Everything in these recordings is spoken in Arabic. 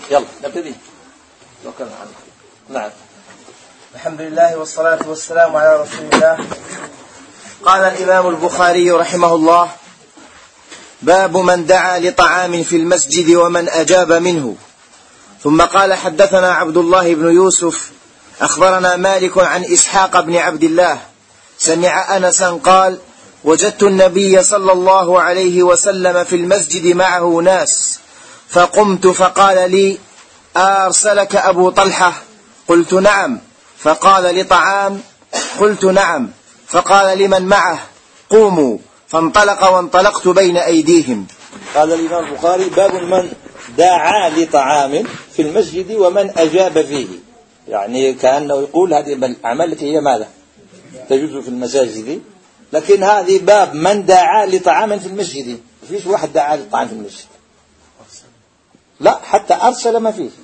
يلا نبتدي. نعم. الحمد لله والصلاة والسلام على رسول الله. قال الإمام البخاري رحمه الله: باب من دعا لطعام في المسجد ومن أجاب منه. ثم قال: حدثنا عبد الله بن يوسف أخبرنا مالك عن إسحاق بن عبد الله سمع أنسا قال: وجدت النبي صلى الله عليه وسلم في المسجد معه ناس، فقمت فقال لي: أرسلك أبو طلحة؟ قلت: نعم. فقال: لطعام؟ قلت: نعم. فقال: لمن معه؟ قوموا. فانطلق وانطلقت بين أيديهم. قال الإمام البخاري: باب من دعا لطعام في المسجد ومن أجاب فيه. يعني كأنه يقول هذه الأعمال التي هي ماذا تجوز في المساجد، لكن هذه باب من دعا لطعام في المسجد. فيش واحد دعا لطعام في المسجد، لا، حتى أرسل ما فيه.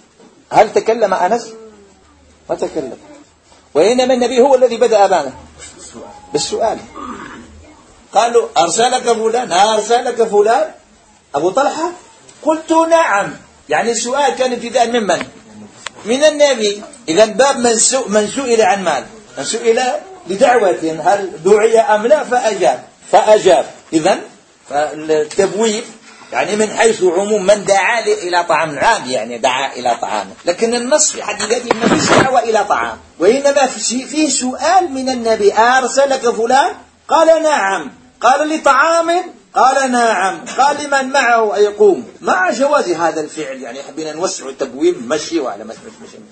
هل تكلم أنس؟ ما تكلم، وإنما النبي هو الذي بدأ أبانا بالسؤال. قالوا: أرسلك فلان؟ أرسلك فلان أبو طلحة؟ قلت: نعم. يعني السؤال كان ابتداء ممن؟ من النبي. إذا باب من سئل عن مال، من سئل لدعوة هل دعي أم لا فأجاب. إذن التبويب يعني من حيث عموم من دعا إلى طعام عام، يعني دعا إلى طعام، لكن النص في حد ذاته ما فيش دعوة إلى طعام، وإنما فيه سؤال من النبي: أرسلك فلان؟ قال: نعم. قال: لطعام؟ قال: نعم. قال: لمن معه أيقوم؟ مع جواز هذا الفعل، يعني حبينا نوسع التبويب مشي وعلى مشي.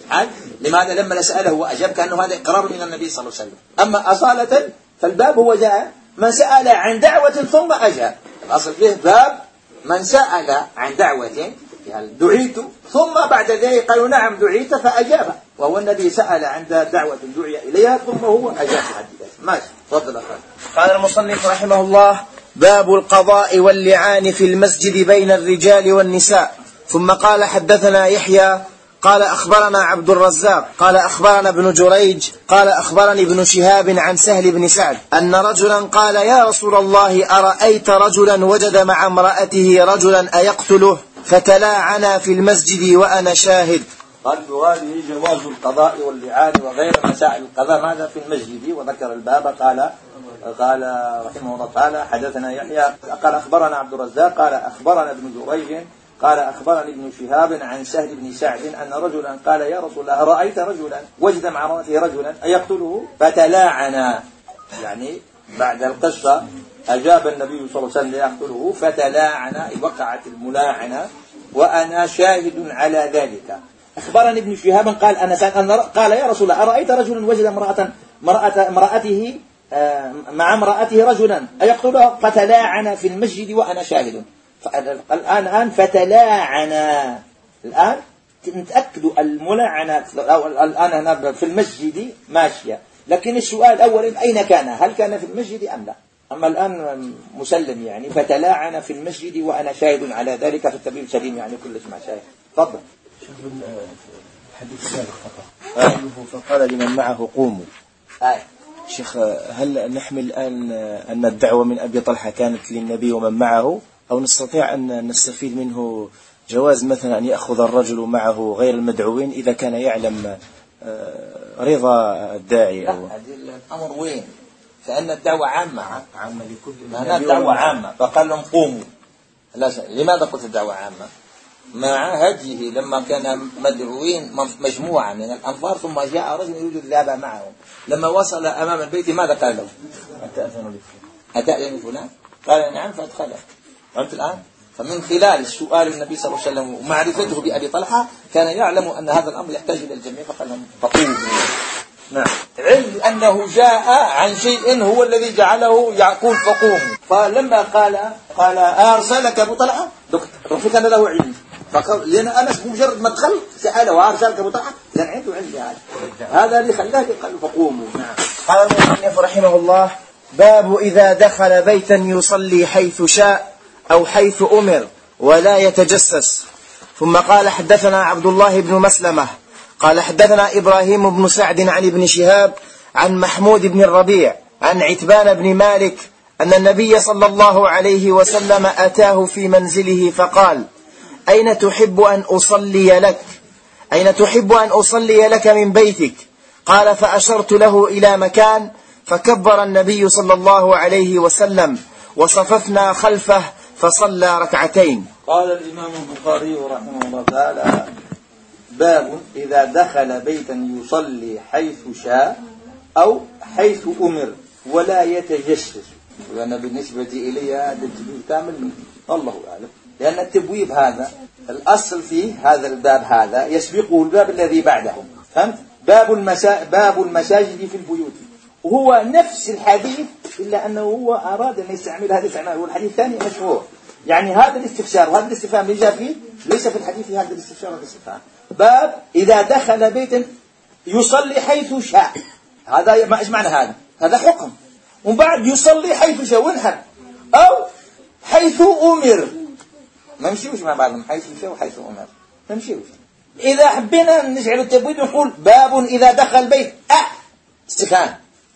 لماذا لما نسأله وأجاب كأنه هذا إقرار من النبي صلى الله عليه وسلم. أما أصالة فالباب هو جاء من سأل عن دعوة ثم أجاب. الأصل فيه باب من سأل عن دعوة، يعني دعيت، ثم بعد ذلك قالوا: نعم دعيت فأجاب، وهو النبي سأل عن دعوة دعي إليها ثم هو أجاب. ماشي، تفضل أخوان. قال المصنف رحمه الله: باب القضاء واللعان في المسجد بين الرجال والنساء. ثم قال: حدثنا يحيى قال أخبرنا عبد الرزاق قال أخبرنا ابن جريج قال أخبرني ابن شهاب عن سهل بن سعد أن رجلا قال: يا رسول الله، أرأيت رجلا وجد مع امرأته رجلا أيقتله؟ فتلاعنا في المسجد وأنا شاهد. قال: وهذه جواز القضاء واللعان وغير مسائل القضاء ماذا في المسجد. وذكر الباب. قال رحمه الله تعالى: حدثنا يحيى قال أخبرنا عبد الرزاق قال أخبرنا ابن جريج قال أخبرني ابن شهاب عن سهل بن سعد أن رجلا قال: يا رسول الله، أرأيت رجلا وجد مع امرأته رجلا أيقتله؟ فتلاعنا، يعني بعد القصة أجاب النبي صلى الله عليه وسلم: يقتله. فتلاعنا، وقعت الملاعنة وأنا شاهد على ذلك. أخبرني ابن شهاب قال: يا رسول الله، أرأيت رجلا وجد امرأته مع امرأته رجلا أيقتله؟ فتلاعنا في المسجد وأنا شاهد. الآن فتلاعنا، الآن نتأكد الملاعنة الآن هنا في المسجد ماشية، لكن السؤال الأول أين كان؟ هل كان في المسجد أم لا؟ أما الآن مسلم، يعني فتلاعنا في المسجد وأنا شاهد على ذلك في التبيين سليم، يعني كل اسمع شاهد. تفضل. شوف الحديث السابق خطأ. فقال: لمن معه قوموا. شيخ، هل نحمل الآن أن الدعوة من أبي طلحة كانت للنبي ومن معه، أو نستطيع أن نستفيد منه جواز مثلا أن يأخذ الرجل معه غير المدعوين إذا كان يعلم رضا الداعي؟ هذا الأمر وين؟ فأن الدعوة عامة لكل هنا الدعوة عامة، فقال لهم قوموا. لماذا قلت الدعوة عامة؟ مع هديه لما كان مدعوين مجموعة من الأنفار، ثم جاء رجل يريد الذهاب معهم، لما وصل أمام البيت ماذا قال له؟ أتأذن فلان؟ قال: نعم. فأدخله. فهمت الآن؟ فمن خلال سؤال النبي صلى الله عليه وسلم ومعرفته بأبي طلحة كان يعلم أن هذا الأمر يحتاج إلى الجميع، فقال لهم: فقوموا. نعم، علم أنه جاء عن شيء هو الذي جعله يقول فقوموا. فلما قال: أرسلك أبو طلحة؟ كان له علم، لأن أنس بمجرد ما دخل سأله: وأرسلك أبو طلحة؟ لأن عنده علم هذا اللي خلاه قال: فقوموا. نعم. قال المصنف رحمه الله: باب إذا دخل بيتا يصلي حيث شاء أو حيث أمر ولا يتجسس. ثم قال: حدثنا عبد الله بن مسلمة قال حدثنا إبراهيم بن سعد عن ابن شهاب عن محمود بن الربيع عن عتبان بن مالك أن النبي صلى الله عليه وسلم أتاه في منزله فقال: أين تحب أن أصلي لك من بيتك؟ قال فأشرت له إلى مكان، فكبر النبي صلى الله عليه وسلم وصففنا خلفه فصلى ركعتين. قال الإمام البخاري رحمه الله تعالى: باب إذا دخل بيتا يصلي حيث شاء أو حيث أمر ولا يتجسس. وأنا بالنسبة إلي هذا التبويب كامل الله أعلم، لأن التبويب هذا الأصل فيه هذا الباب هذا يسبقه الباب الذي بعده. فهمت؟ باب المساجد في البيوت، وهو نفس الحديث إلا أنه هو أراد أن يستعمل هذا الاستعمال، والحديث الثاني مشهور. يعني هذا الاستفسار وهذا الاستفهام اللي جاء فيه ليس في الحديث هذا الاستفسار وهذا الاستفهام. باب إذا دخل بيتا يصلي حيث شاء، هذا ما إيش معنى هذا؟ هذا حكم. ومن بعد يصلي حيث شاء وانحر، أو حيث أمر. ما نمشيوش مع بعضهم حيث شاء وحيث أمر، ما نمشيوش. إذا حبينا نجعل التبويب نقول باب إذا دخل بيت استفهام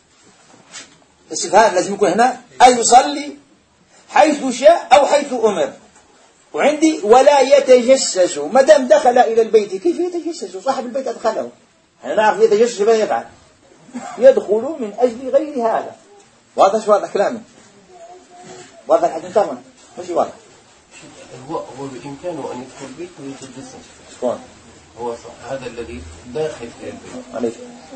لازم يكون هنا أي يصلي حيث شاء أو حيث أمر. وعندي ولا يتجسس، ما دام دخل إلى البيت كيف يتجسس؟ صاحب البيت أدخله، احنا نعرف يتجسس ما يفعل، يدخل من أجل غير هذا. واضح كلامي؟ واضح الحديث تماما ماشي واضح؟ هو بإمكانه أن يدخل البيت ويتجسس. شكون؟ هو هذا الذي داخل في البيت. عليك.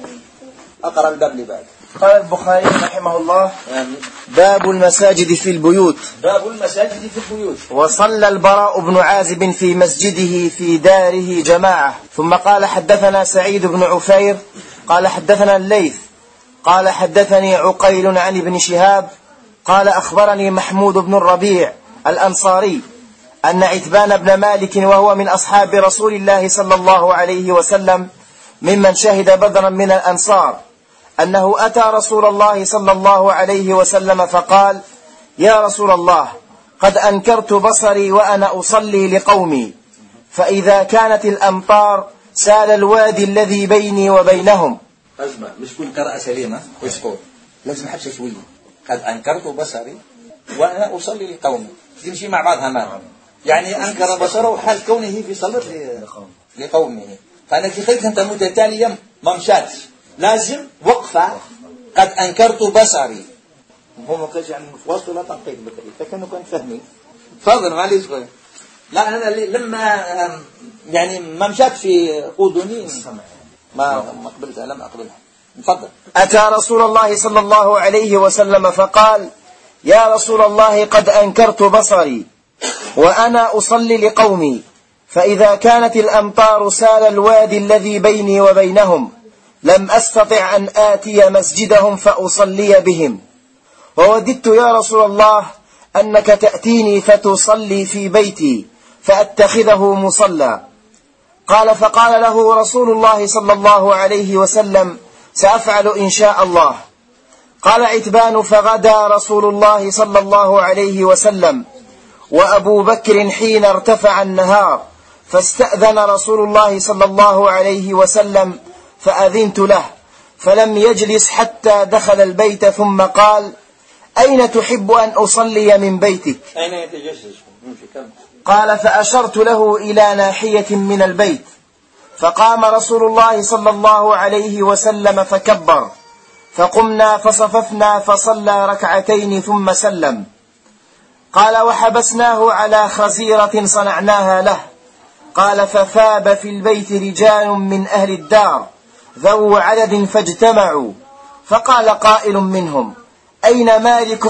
أقرأ الباب اللي بعد. قال البخاري رحمه الله: باب المساجد في البيوت. باب المساجد في البيوت. وصلى البراء بن عازب في مسجده في داره جماعة. ثم قال: حدثنا سعيد بن عفير قال حدثنا الليث قال حدثني عقيل عن ابن شهاب قال أخبرني محمود بن الربيع الأنصاري أن عتبان بن مالك وهو من أصحاب رسول الله صلى الله عليه وسلم ممن شهد بدرا من الأنصار أنه أتى رسول الله صلى الله عليه وسلم فقال: يا رسول الله، قد أنكرت بصري وأنا أصلي لقومي، فإذا كانت الأمطار سال الوادي الذي بيني وبينهم. أسمع، مش كل قراءة سليمة ويسكت، لازم حبشة شوية. قد أنكرت بصري وأنا أصلي لقومي، تمشي مع بعضها معهم. يعني أنكر بصره حال كونه في صلاة لقومه. فأنا في خير أنت متتاليا ما مشاتش، لازم وقفة. قد أنكرت بصري، هو ما كانش يعني في ولا تنقيد بكري، فكانوا فهمي. تفضل معليش غير. لا أنا لما يعني ما مشات في أذني ما قبلتها، لم أقبلها. تفضل. أتى رسول الله صلى الله عليه وسلم فقال: يا رسول الله، قد أنكرت بصري وأنا أصلي لقومي، فإذا كانت الأمطار سال الوادي الذي بيني وبينهم لم أستطع أن آتي مسجدهم فأصلي بهم، ووددت يا رسول الله أنك تأتيني فتصلي في بيتي فأتخذه مصلى. فقال له رسول الله صلى الله عليه وسلم: سأفعل إن شاء الله. قال عتبان: فغدا رسول الله صلى الله عليه وسلم وأبو بكر حين ارتفع النهار، فاستأذن رسول الله صلى الله عليه وسلم فأذنت له، فلم يجلس حتى دخل البيت، ثم قال: أين تحب أن أصلي من بيتك؟ أين يتجسس؟ قال: فأشرت له إلى ناحية من البيت، فقام رسول الله صلى الله عليه وسلم فكبر، فقمنا فصففنا فصلى ركعتين ثم سلم. قال: وحبسناه على خزيرة صنعناها له. قال: فثاب في البيت رجال من أهل الدار ذو عدد فاجتمعوا، فقال قائل منهم: أين مالك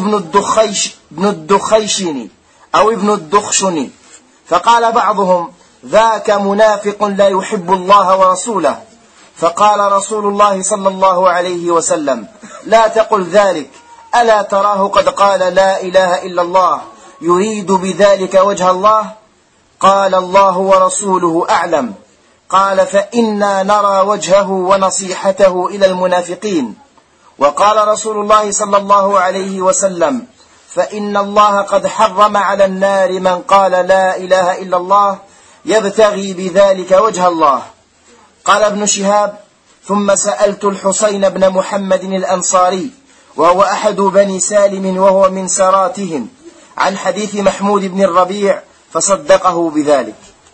بن الدخيشن أو ابن الدخشن؟ فقال بعضهم: ذاك منافق لا يحب الله ورسوله. فقال رسول الله صلى الله عليه وسلم: لا تقل ذلك، ألا تراه قد قال لا إله إلا الله يريد بذلك وجه الله؟ قال: الله ورسوله أعلم. قال: فإنا نرى وجهه ونصيحته إلى المنافقين. وقال رسول الله صلى الله عليه وسلم: فإن الله قد حرم على النار من قال لا إله إلا الله يبتغي بذلك وجه الله. قال ابن شهاب: ثم سألت الحسين بن محمد الأنصاري وهو أحد بني سالم وهو من سراتهم عن حديث محمود بن الربيع فصدقه بذلك.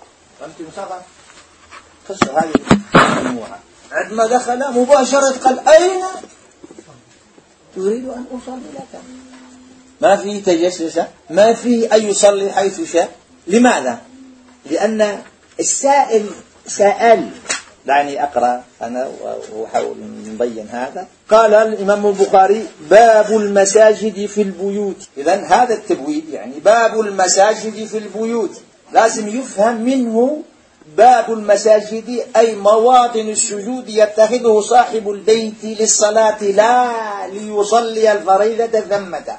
فهمت مصغر قصة هذه المجموعة. عندما دخل مباشرة قال أين تريد أن أصلي لك؟ ما فيه تجسس، ما فيه أن يصلي حيث شاء. لماذا؟ لأن السائل سأل. دعني أقرأ أنا وأحاول نبين هذا. قال الإمام البخاري باب المساجد في البيوت. إذن هذا التبويب يعني باب المساجد في البيوت لازم يفهم منه باب المساجد أي مواطن السجود يتخذه صاحب البيت للصلاة لا ليصلي الفريضة ثمة.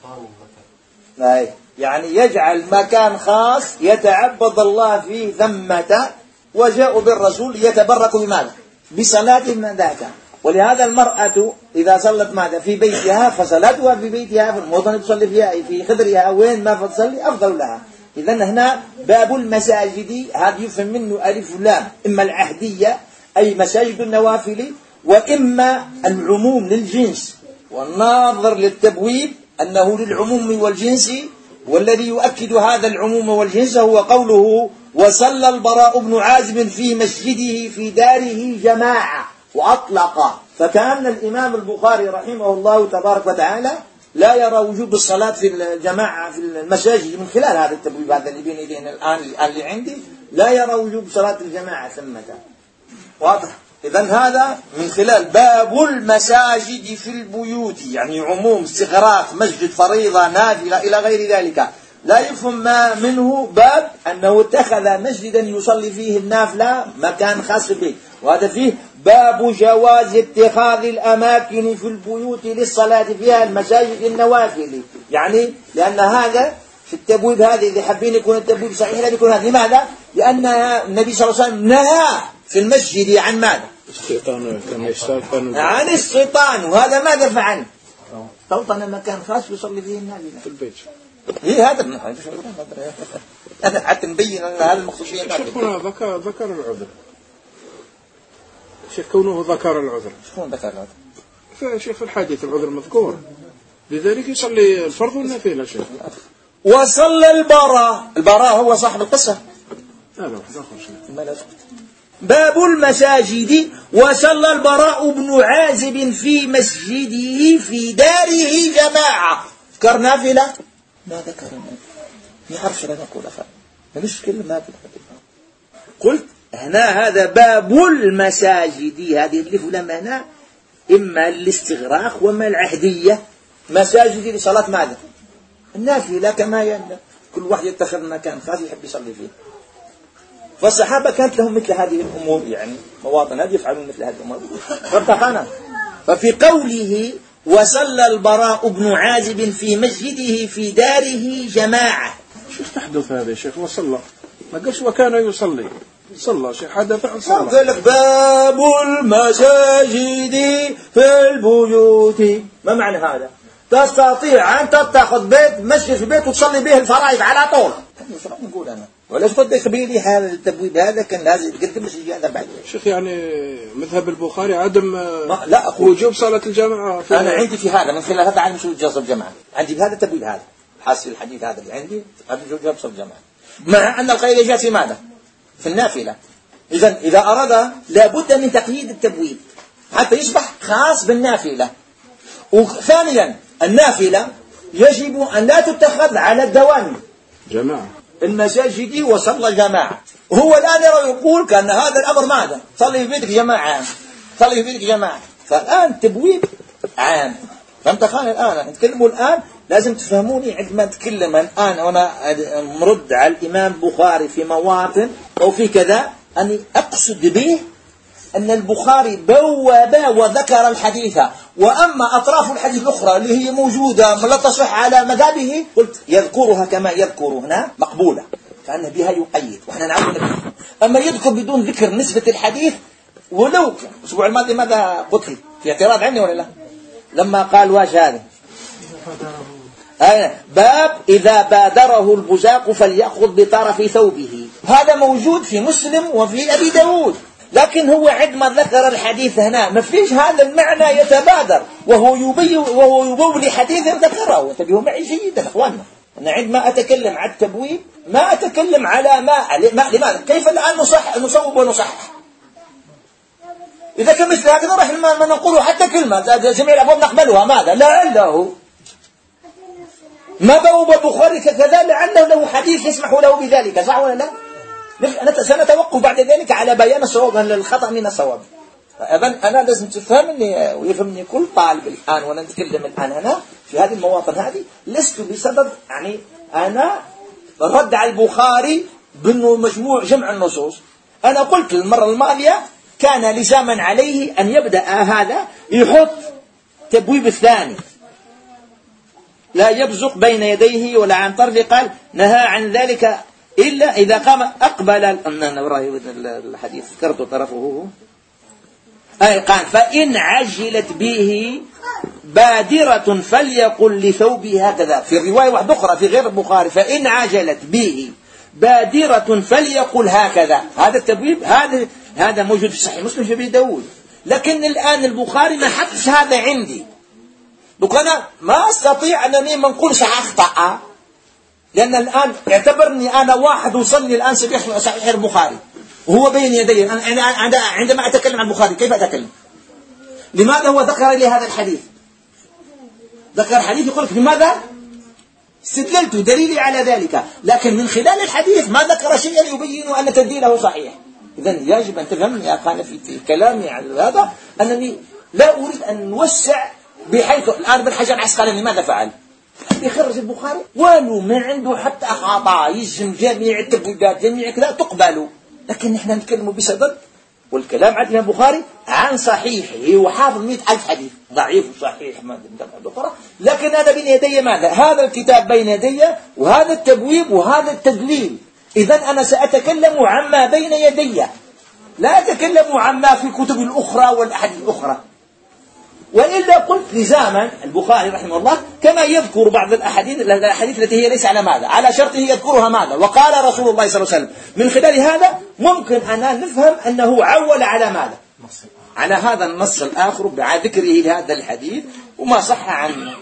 يعني يجعل مكان خاص يتعبد الله فيه ثمة. وجاءوا بالرسول يتبرك بماذا؟ بصلاة من ذاك. ولهذا المرأة إذا صلت ماذا في بيتها فصلاتها في بيتها في الموطن تصلي فيها في خدرها وين ما تصلي أفضل لها. إذن هنا باب المساجد هذا يفهم منه ألف لام، إما العهدية أي مساجد النوافل، وإما العموم للجنس. والناظر للتبويب أنه للعموم والجنس، والذي يؤكد هذا العموم والجنس هو قوله وصلى البراء بن عازب في مسجده في داره جماعة وأطلق. فكان الإمام البخاري رحمه الله تبارك وتعالى لا يرى وجوب الصلاة في الجماعة في المساجد من خلال هذا التبويب هذا اللي بين يدينا الآن اللي عندي، لا يرى وجوب صلاة الجماعة ثمة. واضح؟ إذن هذا من خلال باب المساجد في البيوت يعني عموم استغراق مسجد فريضة نافلة إلى غير ذلك. لا يفهم ما منه باب أنه اتخذ مسجدا يصلي فيه النافلة مكان خاص به. وهذا فيه باب جواز اتخاذ الأماكن في البيوت للصلاة فيها المساجد النوافل. يعني لأن هذا في التبويب هذه إذا حابين يكون التبويب صحيح لا يكون هذا. لماذا؟ لأن النبي صلى الله عليه وسلم نهى في المسجد عن ماذا؟ عن الشيطان. وهذا ماذا فعل؟ توطن مكان خاص يصلي فيه النافلة في البيت. إيه هذا حتى نبين أن هذا المخصوصية. شيخنا ذكر العذر. شيخ كونه ذكر العذر. شكون ذكر العذر؟ فشيخ في الحديث العذر مذكور، لذلك يصلي الفرض والنافلة. شيخ وصلى البراء هو صاحب القصة. هذا واحد آخر شيخ. باب المساجد وصلى البراء بن عازب في مسجده في داره جماعة. ذكر نافلة؟ ما ذكر نافلة. يعرفش لا نقول أخر المشكلة ما في الحديث. قلت هنا هذا باب المساجد هذه اللي فلما هنا إما الاستغراق وما العهدية. مساجد لصلاة ماذا؟ النافلة كما يندى كل واحد يتخذ مكان خاص يحب يصلي فيه. فالصحابة كانت لهم مثل هذه الأمور يعني مواطن هذه يفعلون مثل هذه الأمور فارتقنا. ففي قوله وصلى البراء بن عازب في مسجده في داره جماعة. شيخ تحدث هذا شيخ وصلى ما قالش وكان يصلي صلى شيخ حدث عن صلى. قال لك باب المساجد في البيوت. ما معنى هذا؟ تستطيع أن تتخذ بيت مسجد في البيت وتصلي به الفرائض على طول. شو نقول أنا ولا تفضل خبيري هذا التبويب هذا كان لازم يقدم مسجد هذا بعد. شيخ يعني مذهب البخاري عدم لا وجوب صلاة الجماعة. أنا عندي في هذا من خلال هذا عدم وجوب صلاة الجماعة. عندي بهذا التبويب هذا حاصل الحديث هذا اللي عندي عدم وجوب صلاة الجماعة مع أن القاعدة جاءت في ماذا؟ في النافلة. إذا أراد لابد من تقييد التبويب حتى يصبح خاص بالنافلة. وثانيا النافلة يجب أن لا تتخذ على الدوام جماعة المساجد وصلى جماعة. هو الآن يقول كأن هذا الأمر ماذا؟ صلي في بيتك جماعة صلي في بيتك جماعة. فالآن تبويب عام. فهمت خاني الآن نتكلموا الآن لازم تفهموني عندما نتكلم الآن وأنا مرد على الإمام البخاري في مواطن أو في كذا أني أقصد به أن البخاري بواب وذكر الحديث. وأما أطراف الحديث الأخرى اللي هي موجودة لا تصح على مذهبه قلت يذكرها كما يذكر هنا مقبولة كأن بها يقيد وإحنا نعود به. أما يذكر بدون ذكر نسبة الحديث ولو الأسبوع الماضي ماذا قلت في اعتراض عني ولا لا لما قال واش هذا باب إذا بادره البزاق فليأخذ بطرف ثوبه. هذا موجود في مسلم وفي أبي داود. لكن هو عندما ذكر الحديث هنا ما فيش هذا المعنى يتبادر وهو يبوب لحديث ذكره. انتبهوا معي جيدا اخواننا أنا عندما أتكلم عن التبويب ما أتكلم على لماذا كيف الآن نصوب ونصحح. إذا كان مثل هكذا راح ما نقول حتى كلمة جميع الأبواب نقبلها. ماذا؟ لعله ما بوب البخاري كذا لعله له حديث يسمح له بذلك، صح ولا لا؟ سنتوقف بعد ذلك على بيان الصواب الخطأ من الصواب. أنا لازم تفهمني ويفهمني كل طالب الآن وأنا نتكلم الآن هنا في هذه المواطن هذه. لست بسبب أنا رد على البخاري بأنه مجموع جمع النصوص. أنا قلت المرة الماضية كان لزاما عليه أن يبدأ هذا يحط تبويب الثاني لا يبزق بين يديه ولا عن طرف. قال نهى عن ذلك إلا إذا قام أقبل الحديث ذكرت طرفه. قال فإن عجلت به بادرة فليقل لثوبه هكذا. في الرواية واحدة أخرى في غير البخاري فإن عجلت به بادرة فليقل هكذا. هذا التبويب هذا موجود في صحيح مسلم في أبي داود، لكن الآن البخاري ما حطش هذا عندي. أنا ما أستطيع أنني ما نقولش أخطأ، لأن الآن اعتبرني أنا واحد وصلني الآن صحيح البخاري وهو بين يدي. عندما أتكلم عن البخاري كيف أتكلم؟ لماذا هو ذكر لي هذا الحديث؟ ذكر حديث يقول لك لماذا؟ استدللت دليلي على ذلك، لكن من خلال الحديث ما ذكر شيئا يبين أن تدليله صحيح. إذن يجب أن تفهمني يا أخواني في كلامي على هذا أنني لا أريد أن نوسع بحيث الآن ابن حجر العسقلاني ماذا فعل؟ يخرج البخاري ولو ما عنده حتى خطأ يجم جميع التبويبات جميع كذا تقبلوا، لكن نحن نتكلم بصدد والكلام عن البخاري عن صحيحه وحافظ 100,000 حديث ضعيف وصحيح ما أخرى. لكن أنا بين يدي ماذا؟ هذا الكتاب بين يدي وهذا التبويب وهذا التدليل. إذن أنا سأتكلم عما بين يدي، لا أتكلم عما في الكتب الأخرى والأحاديث الأخرى. وإلا قلت لزاما البخاري رحمه الله كما يذكر بعض الأحاديث التي هي ليس على ماذا؟ على شرطه يذكرها ماذا؟ وقال رسول الله صلى الله عليه وسلم. من خلال هذا ممكن أن نفهم أنه عول على ماذا؟ على هذا النص الآخر بذكره لهذا الحديث وما صح عنه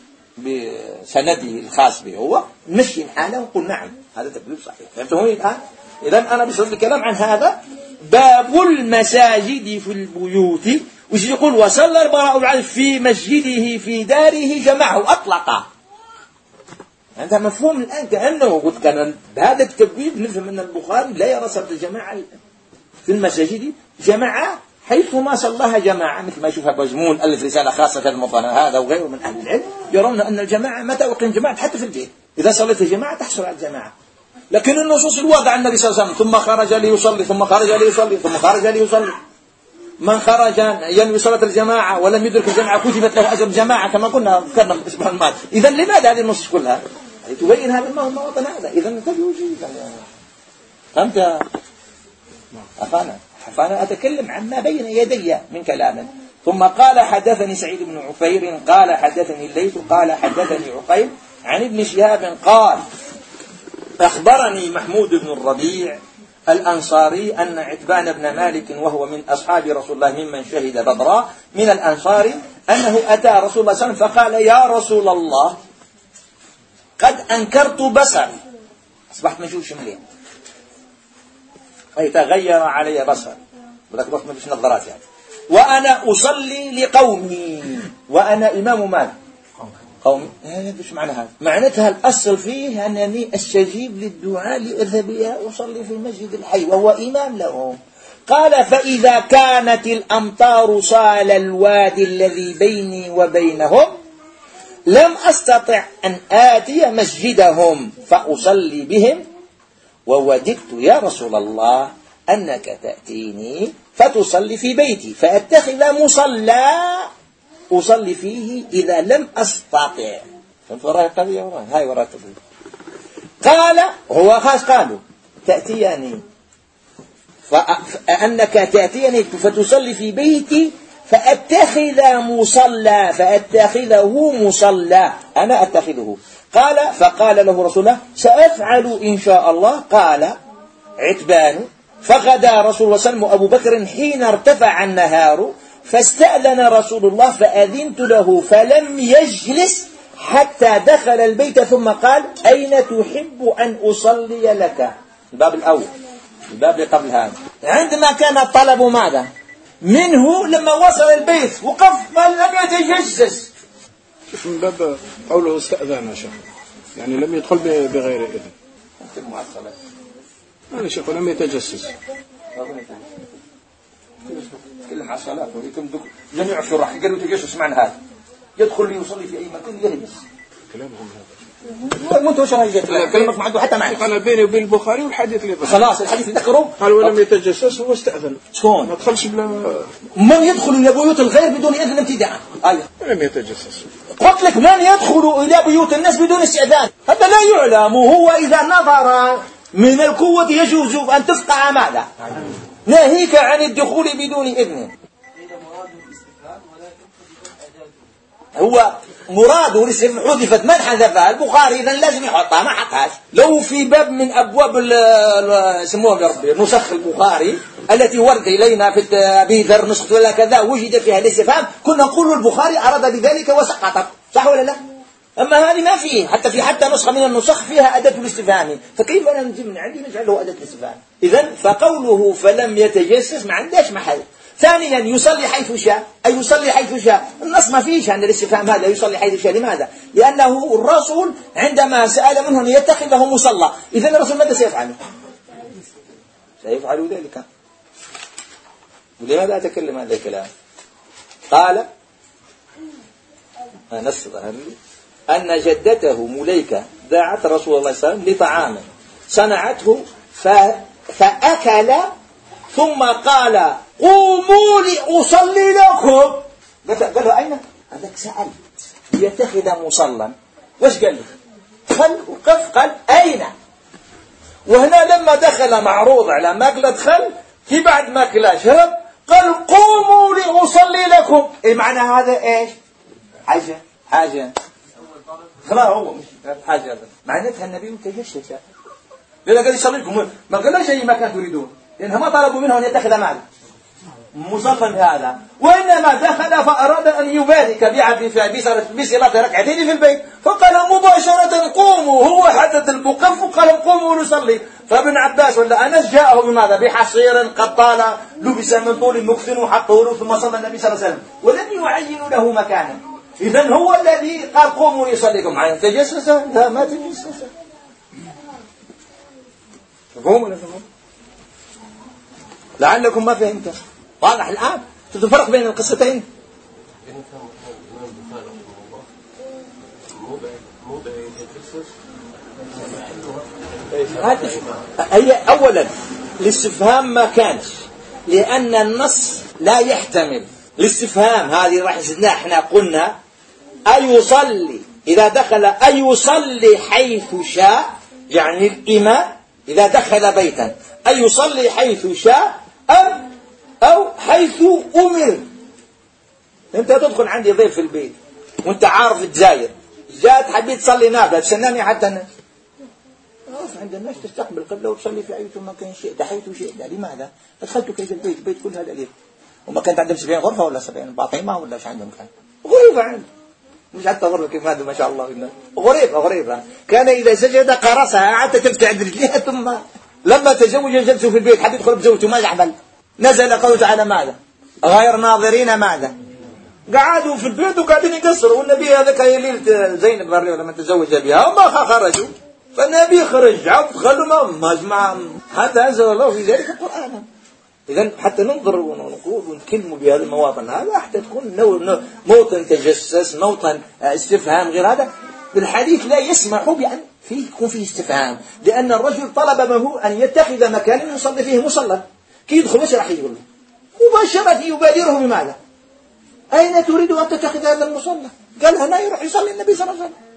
بسنده الخاص به هو نمشي حاله ونقول نعم هذا تبويب صحيح. فهمتوني الآن؟ إذن أنا بصدد الكلام عن هذا. باب المساجد في البيوت، وش يقول؟ وصلى البراء بن عازب في مسجده في داره جمعه أطلقه. هذا مفهوم الآن كأنه قلت كان بهذا التبويب نفهم أن البخاري لا يرى صلاة الجماعة في المساجد جماعة حيثما صلاها جماعة، مثل ما يشوفها بزمون ألف رسالة خاصة المطنة هذا وغيره من أهل العلم يرون أن الجماعة متى أقيم جماعة حتى في البيت إذا صليت الجماعة تحصل على الجماعة. لكن النصوص الواضحة عن النبي صلى الله عليه وسلم ثم خرج ليصلي ثم خرج ليصلي ثم خرج ليصلي، من خرج ينوي صلاة الجماعة ولم يدرك الجماعة كتبت له أجر جماعة كما كنا ذكرنا في الأسبوع الماضي. إذا لماذا هذه النصوص كلها؟ تبين هذا المواطن هذا. إذا انتبهوا جيدا. فهمت فأنا أتكلم عما بين يدي من كلام. ثم قال حدثني سعيد بن عفير قال حدثني الليث قال حدثني عقيل عن ابن شهاب قال أخبرني محمود بن الربيع الأنصاري أن عتبان بن مالك وهو من أصحاب رسول الله ممن شهد بدرا من الأنصار أنه أتى رسول الله صلى الله عليه وسلم فقال يا رسول الله قد أنكرت بصري، أصبحت مشوش مليح فيتغير علي بصري ولكن وقت ما فيش نظرات يعني، وأنا أصلي لقومي وأنا إمام مال قومي. ايش معنى هذا؟ معناتها الأصل فيه أنني أستجيب للدعاء لأذهب أصلي في المسجد الحي وهو إمام لهم. قال فإذا كانت الأمطار صال الوادي الذي بيني وبينهم لم أستطع أن آتي مسجدهم فأصلي بهم، ووددت يا رسول الله أنك تأتيني فتصلي في بيتي فأتخذ مصلى أصلي فيه إذا لم أستطع. فهمت وراء القضية؟ هاي وراء التفضيل. قال هو خاص قالوا تأتيني فأنك تأتيني فتصلي في بيتي فأتخذه مصلى أنا أتخذه. قال فقال له رسول الله سأفعل إن شاء الله. قال عتبان فغدا رسول الله صلى الله عليه وسلم وأبو بكر حين ارتفع النهار فاستأذن رسول الله فأذنت له فلم يجلس حتى دخل البيت ثم قال أين تحب أن أصلي لك؟ الباب الأول، الباب اللي قبل هذا. عندما كان الطلب ماذا منه لما وصل البيت وقف لم يتجسس. شوف من باب قوله استأذن شيخ، يعني لم يدخل بغير إذن. أنا شيخ لم يتجسس. كل حصلاته جميع الشراح قالوا يتجسس معنى هذا يدخل ليصلي في أي مكان يهجس. كلامهم هذا. وانتوا ايش رايك؟ كلامك ما عنده حتى معي. انا بيني وبين البخاري والحديث اللي خلاص الحديث اللي ذكره قال ولم يتجسس هو استأذن. شلون؟ ما دخلش بلا من يدخل الى بيوت الغير بدون اذن ابتداء؟ لم يتجسس. قلت لك من يدخل الى بيوت الناس بدون استئذان؟ هذا لا يعلم. وهو اذا نظر من القوة يجوز ان تفقع ماذا؟ ناهيك عن الدخول بدون اذن. هو مراده الاستئذان حذفت، من حذفها؟ البخاري، اذا لازم يحطها، ما حطهاش. لو في باب من ابواب سموها بربي نسخ البخاري التي ورد الينا في ابي ذر نسخه ولا كذا وجد فيها الاستفهام كنا نقول البخاري اراد بذلك وسقطت، صح ولا لا؟ اما هذه ما فيه، حتى نسخه من النسخ فيها اداه الاستفهام، فكيف انا نجيب من عندي نجعل له اداه الاستفهام؟ اذا فقوله فلم يتجسس ما عندهاش محل. ثانيا يصلي حيث شاء، أي يصلي حيث شاء. النص ما فيش عند الاستفهام هذا يصلي حيث شاء. لماذا؟ لأنه الرسول عندما سأل منه أن يتخذه مصلى، إذن الرسول ماذا سيفعل؟ سيفعل ذلك. ولماذا أتكلم هذا الكلام؟ قال نص أن جدته مليكة دعت رسول الله صلى الله عليه وسلم لطعام صنعته فأكل ثم قال قوموا لأصلي لكم. قال له أين؟ هذاك سأل ليتخذ مصلى. وش قال له؟ خل وقف قال أين؟ وهنا لما دخل معروض على ماكلة خل في بعد ماكلة شرب قال قوموا لأصلي لكم. إيه معنى هذا إيش؟ حاجة خلاص هو مش حاجة. معناتها النبي تجسس، لأنه قال يصلي لكم، ما قال شيء ما كان تريدون، لأنها ما طلبوا منه أن يتخذ ماذا؟ مصلى هذا، وإنما دخل فأراد أن يبارك بصلاة ركعتين في البيت، فقال مباشرة قوموا. هو حدد المقف وقال قوموا نصلي. فابن عباس ولا أنس جاءه بماذا؟ بحصير قد طال لبس من طول مكث وحطه له ثم صلى النبي صلى الله عليه وسلم ولم يعينوا له مكانا. إذن هو الذي قال قوموا يصليكم. عين تجسس؟ لا ما تجسس. فهموا ولا فهموا؟ لعلكم ما فهمتم. واضح الآن؟ تفرق بين القصتين. هي أولا الاستفهام ما كانش، لأن النص لا يحتمل الاستفهام. هذه راح زدناها احنا قلنا أيصلي إذا دخل أيصلي حيث شاء، يعني الإمام إذا دخل بيتا أيصلي حيث شاء أو حيث أمر. أنت تدخل عندي ضيف في البيت وأنت عارف الجزائر جاءت حبيت تصلي نافلة تستناني حتى أنا عند الناس تستقبل القبلة وتصلي في أي مكان شئت حيث شئت. لماذا؟ دخلتك إلى البيت، البيت كل هذا ليه؟ وما كانت عندهم 70 غرفة ولا 70 باطمة ولا ايش عندهم؟ كان غريبة عندهم، مش حتى غرفة كيف هذا ما شاء الله. غريبة كان إذا سجد قرصها حتى تفتح رجليها. ثم لما تزوج جلسوا في البيت حد يدخل بزوجته ما يعمل. نزل قوله تعالى ماذا؟ غير ناظرين ماذا؟ قعدوا في البيت وقاعدين يقصروا. والنبي هذاك هي ليلة زينب لما تزوج بها وما خرجوا، فالنبي خرج خلوا ما جماعة حتى أنزل الله في ذلك القرآن. إذن حتى ننظر ونقول ونكلموا بهذه المواطن هذا حتى تكون موطن تجسس، موطن استفهام. غير هذا بالحديث لا يسمح بأن يكون فيه استفهام، لأن الرجل طلب منه أن يتخذ مكانا يصلي فيه مصلى. كي يدخل وش راح يقول له؟ مباشرة يبادره بماذا؟ أين تريد أن تتخذ هذا المصلى؟ قال هنا يروح يصلي النبي صلى الله عليه وسلم.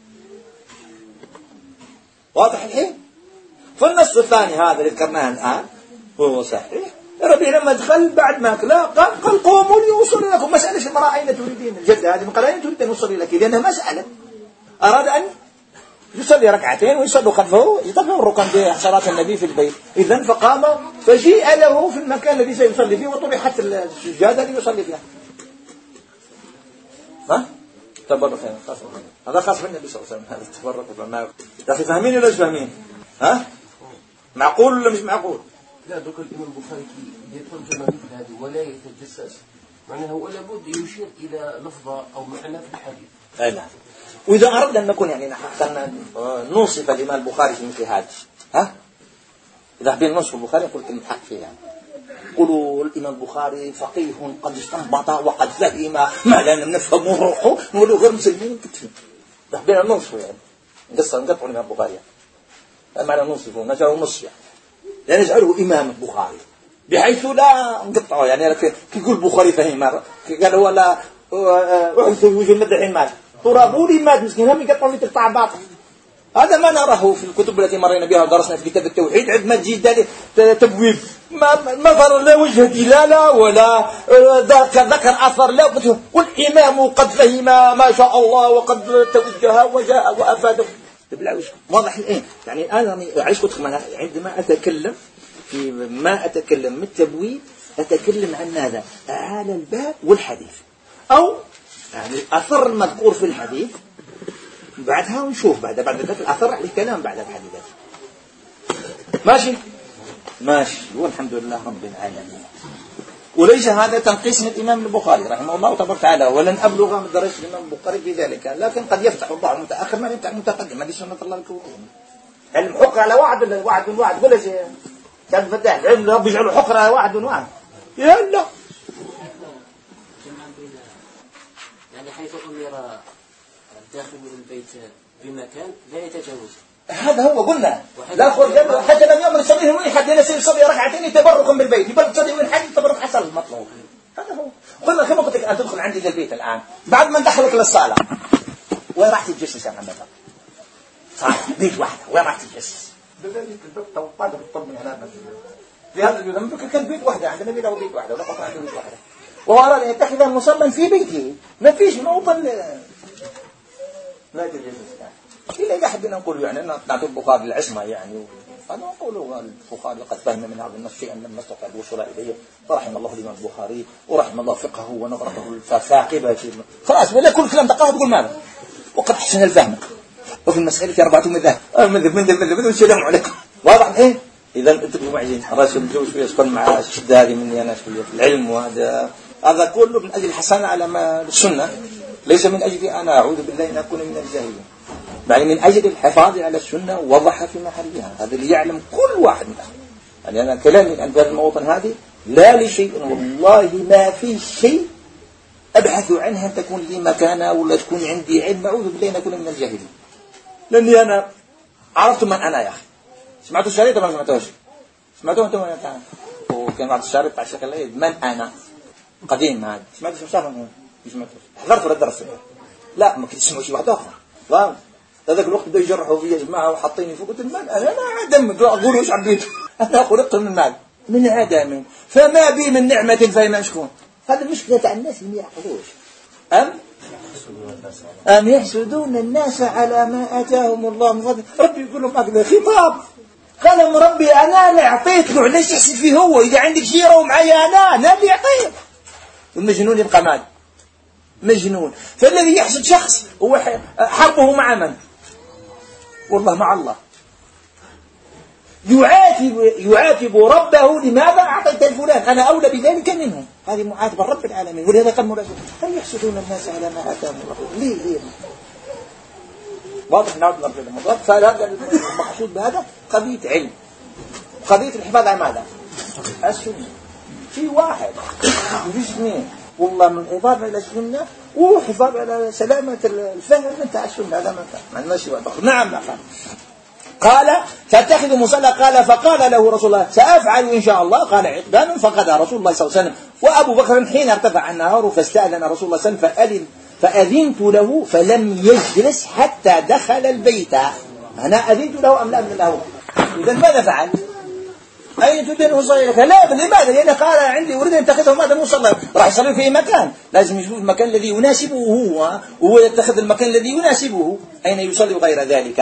واضح الحين؟ فالنص الثاني هذا اللي ذكرناه الآن هو صحيح. ربي لما دخل بعد ما قال قوموا ليصلي لكم. ما سألش المرأة أين تريدين الجدة هذه، قال أين تريد أن يصلي لك؟ لأنها ما سألت، أراد أن يصلي ركعتين ويصلوا خلفه يطبعوا الركن بحشرات النبي في البيت. إذن فقام فجيء له في المكان الذي سيصلي فيه وطرحت السجادة ليصلي فيها. تبرك هذا خاص بالنبي صلى الله عليه وسلم، هذا التبرك ما يا أخي فاهمين ولا مش فاهمين؟ ها؟ معقول ولا مش معقول؟ لا دوك الإمام البخاري يترجم مثل هذه ولا يتجسس، معناها هو لابد يشير إلى لفظة أو معنى في الحديث. أي نعم. وإذا أردنا أن نكون يعني حتى نوصف الإمام البخاري في مثل هذا، ها؟ إذا حبينا نوصف البخاري نقول كلمة حق فيها. يقولوا الإمام البخاري فقيه قد استنبط وقد فهم ما لا نفهمه روحه، نقولوا غير مسلمين كتير. إذا حبينا نوصفه يعني نقطع الإمام البخاري يعني. معنى نوصفه نجعله نصف يعني. لا نجعله إمام البخاري بحيث لا نقطعه يعني. لكن يقول البخاري فهم مرة قال هو لا أحث وجه المدحين مات ترابولي مات مسكين هم يقطعوا في تقطع باطل. هذا ما نراه في الكتب التي مرينا بها ودرسنا في كتاب التوحيد. عندما تجي تبويب ما ظهر لا وجه دلالة ولا ذكر أثر لا، والإمام قد فهم ما شاء الله وقد توجه وجاء وأفاده. واضح الآن يعني أنا عايش عندما أتكلم في ما أتكلم من التبويب أتكلم عن ماذا؟ على الباب والحديث، أو يعني الأثر المذكور في الحديث بعدها ونشوف بعد ذلك الأثر عليه كلام بعد الحديث. ماشي والحمد لله رب العالمين. وليس هذا تنقيص من الإمام البخاري رحمه الله تبارك وتعالى، ولن أبلغ من درجة الإمام البخاري في ذلك، لكن قد يفتح البعض المتأخر ما يفتح المتقدم. هذه سنة الله الكونية. علم حكر على وعد ولا شيء كان فتح العلم رب يجعله حكر على وعد يلا يعني حيث أمر الداخل من البيت بمكان لا يتجاوز. هذا هو قلنا لا خرج حتى لم يأمر يصلي وين حد يصلي ركعتين تبركا بالبيت، يبقى تصلي وين حد تبرك حصل المطلوب. هذا هو. قلنا كما قلت لك أن تدخل عندي البيت الآن بعد ما ندخلك للصالة وين راح تتجسس يا محمد؟ صالة بيت واحدة وين راح تتجسس؟ بذلك البيت توقع بالطب من هنا لهذا البيت كان بيت واحدة عندنا بيت واحدة ولا قطع بيت واحدة، وأراد أن يتخذ مصلى في بيته ما فيش موطن لا تتجسس يعني. إلا أحد نقول يعني أن نعطي البخاري العصمة يعني، هذا نقوله البخاري قد فهم من هذا النص شيئا لم نستطع الوصول إليه، فرحم الله الإمام البخاري ورحم الله فقهه ونظرته الثاقبة خلاص. ولا كل كلام تقرأه تقول ماذا وقد حسن الفهم وفي المسألة 4 مذاهب من السلام عليكم. واضح إيه؟ إذا أنتم معجزين الرسول الجوش يسكن مع الشدة هذه مني أنا شوية في العلم، وهذا كله من أجل الحسنة على ما السنة، ليس من أجل أنا أعوذ بالله أن أكون من الجاهلين، يعني من أجل الحفاظ على السنة ووضعها في محلها. هذا اللي يعلم كل واحد منهم. يعني أنا كلامي الآن في هذا الموطن هذه لا لشيء، والله ما في شيء أبحث عنها تكون لي مكانة ولا تكون عندي علم، أعوذ بالله أن أكون من الجاهلين، لأني أنا عرفت من أنا يا أخي. سمعتوا الشريط ولا ما سمعتوش؟ سمعتوه أنتم يا تعالى؟ وكان بعض الشريط تاع الشيخ العيد من أنا قديم هذا سمعتوا شو صار؟ سمعتوا حضرت ولا درست؟ لا ما كنت تسمعوا شيء واحد آخر. هذاك الوقت بدأوا يجرحوا في جماعة وحاطيني فوق. قلت المال أنا عدم أقول وش عبيته أنا خلقت من المال من عدم فما بي من نعمة فيما شكون. هذا المشكلة تاع الناس اللي ما يعقلوش. أم يحسدون الناس على ما آتاهم الله من فضل. ربي يقول لهم هكذا خطاب قال ربي أنا اللي أعطيت له ليش يحسد فيه هو؟ إذا عندك شيرة ومعي أنا اللي أعطيه. والمجنون يبقى مال مجنون. فالذي يحسد شخص هو حربه مع من؟ والله مع الله. يعاتب ربه لماذا أعطيت الفلان، أنا أولى بذلك منه. هذه معاتبة رب العالمين. ولهذا قال مرسول هل يحسدون الناس على ما آتاهم الله؟ ليه واضح. نعود لرب المضاد. فهذا المقصود بهذا قضية علم، قضية الحفاظ على ماذا؟ السنة. في واحد يريد اثنين والله من الحفاظ على السنة وحفاظ على سلامة الفهم نتاع السنة. هذا ما ماشي واحد. نعم قال فاتخذوا مصلى. قال فقال له رسول الله سأفعل إن شاء الله. قال عقبان فقد رسول الله صلى الله عليه وسلم. وأبو بكر حين ارتفع النهار فاستأذن رسول الله صلى الله عليه وسلم فأذنت له فلم يجلس حتى دخل البيت. أنا أذنت له أم لا أذن له؟ إذا ماذا فعل؟ أين تدين مصلي لك؟ لا لماذا؟ لأن قال عندي أريد أن أتخذه ماذا مصلى. راح يصلي في مكان لازم يشوف المكان الذي يناسبه هو يتخذ المكان الذي يناسبه. أين يصلي غير ذلك؟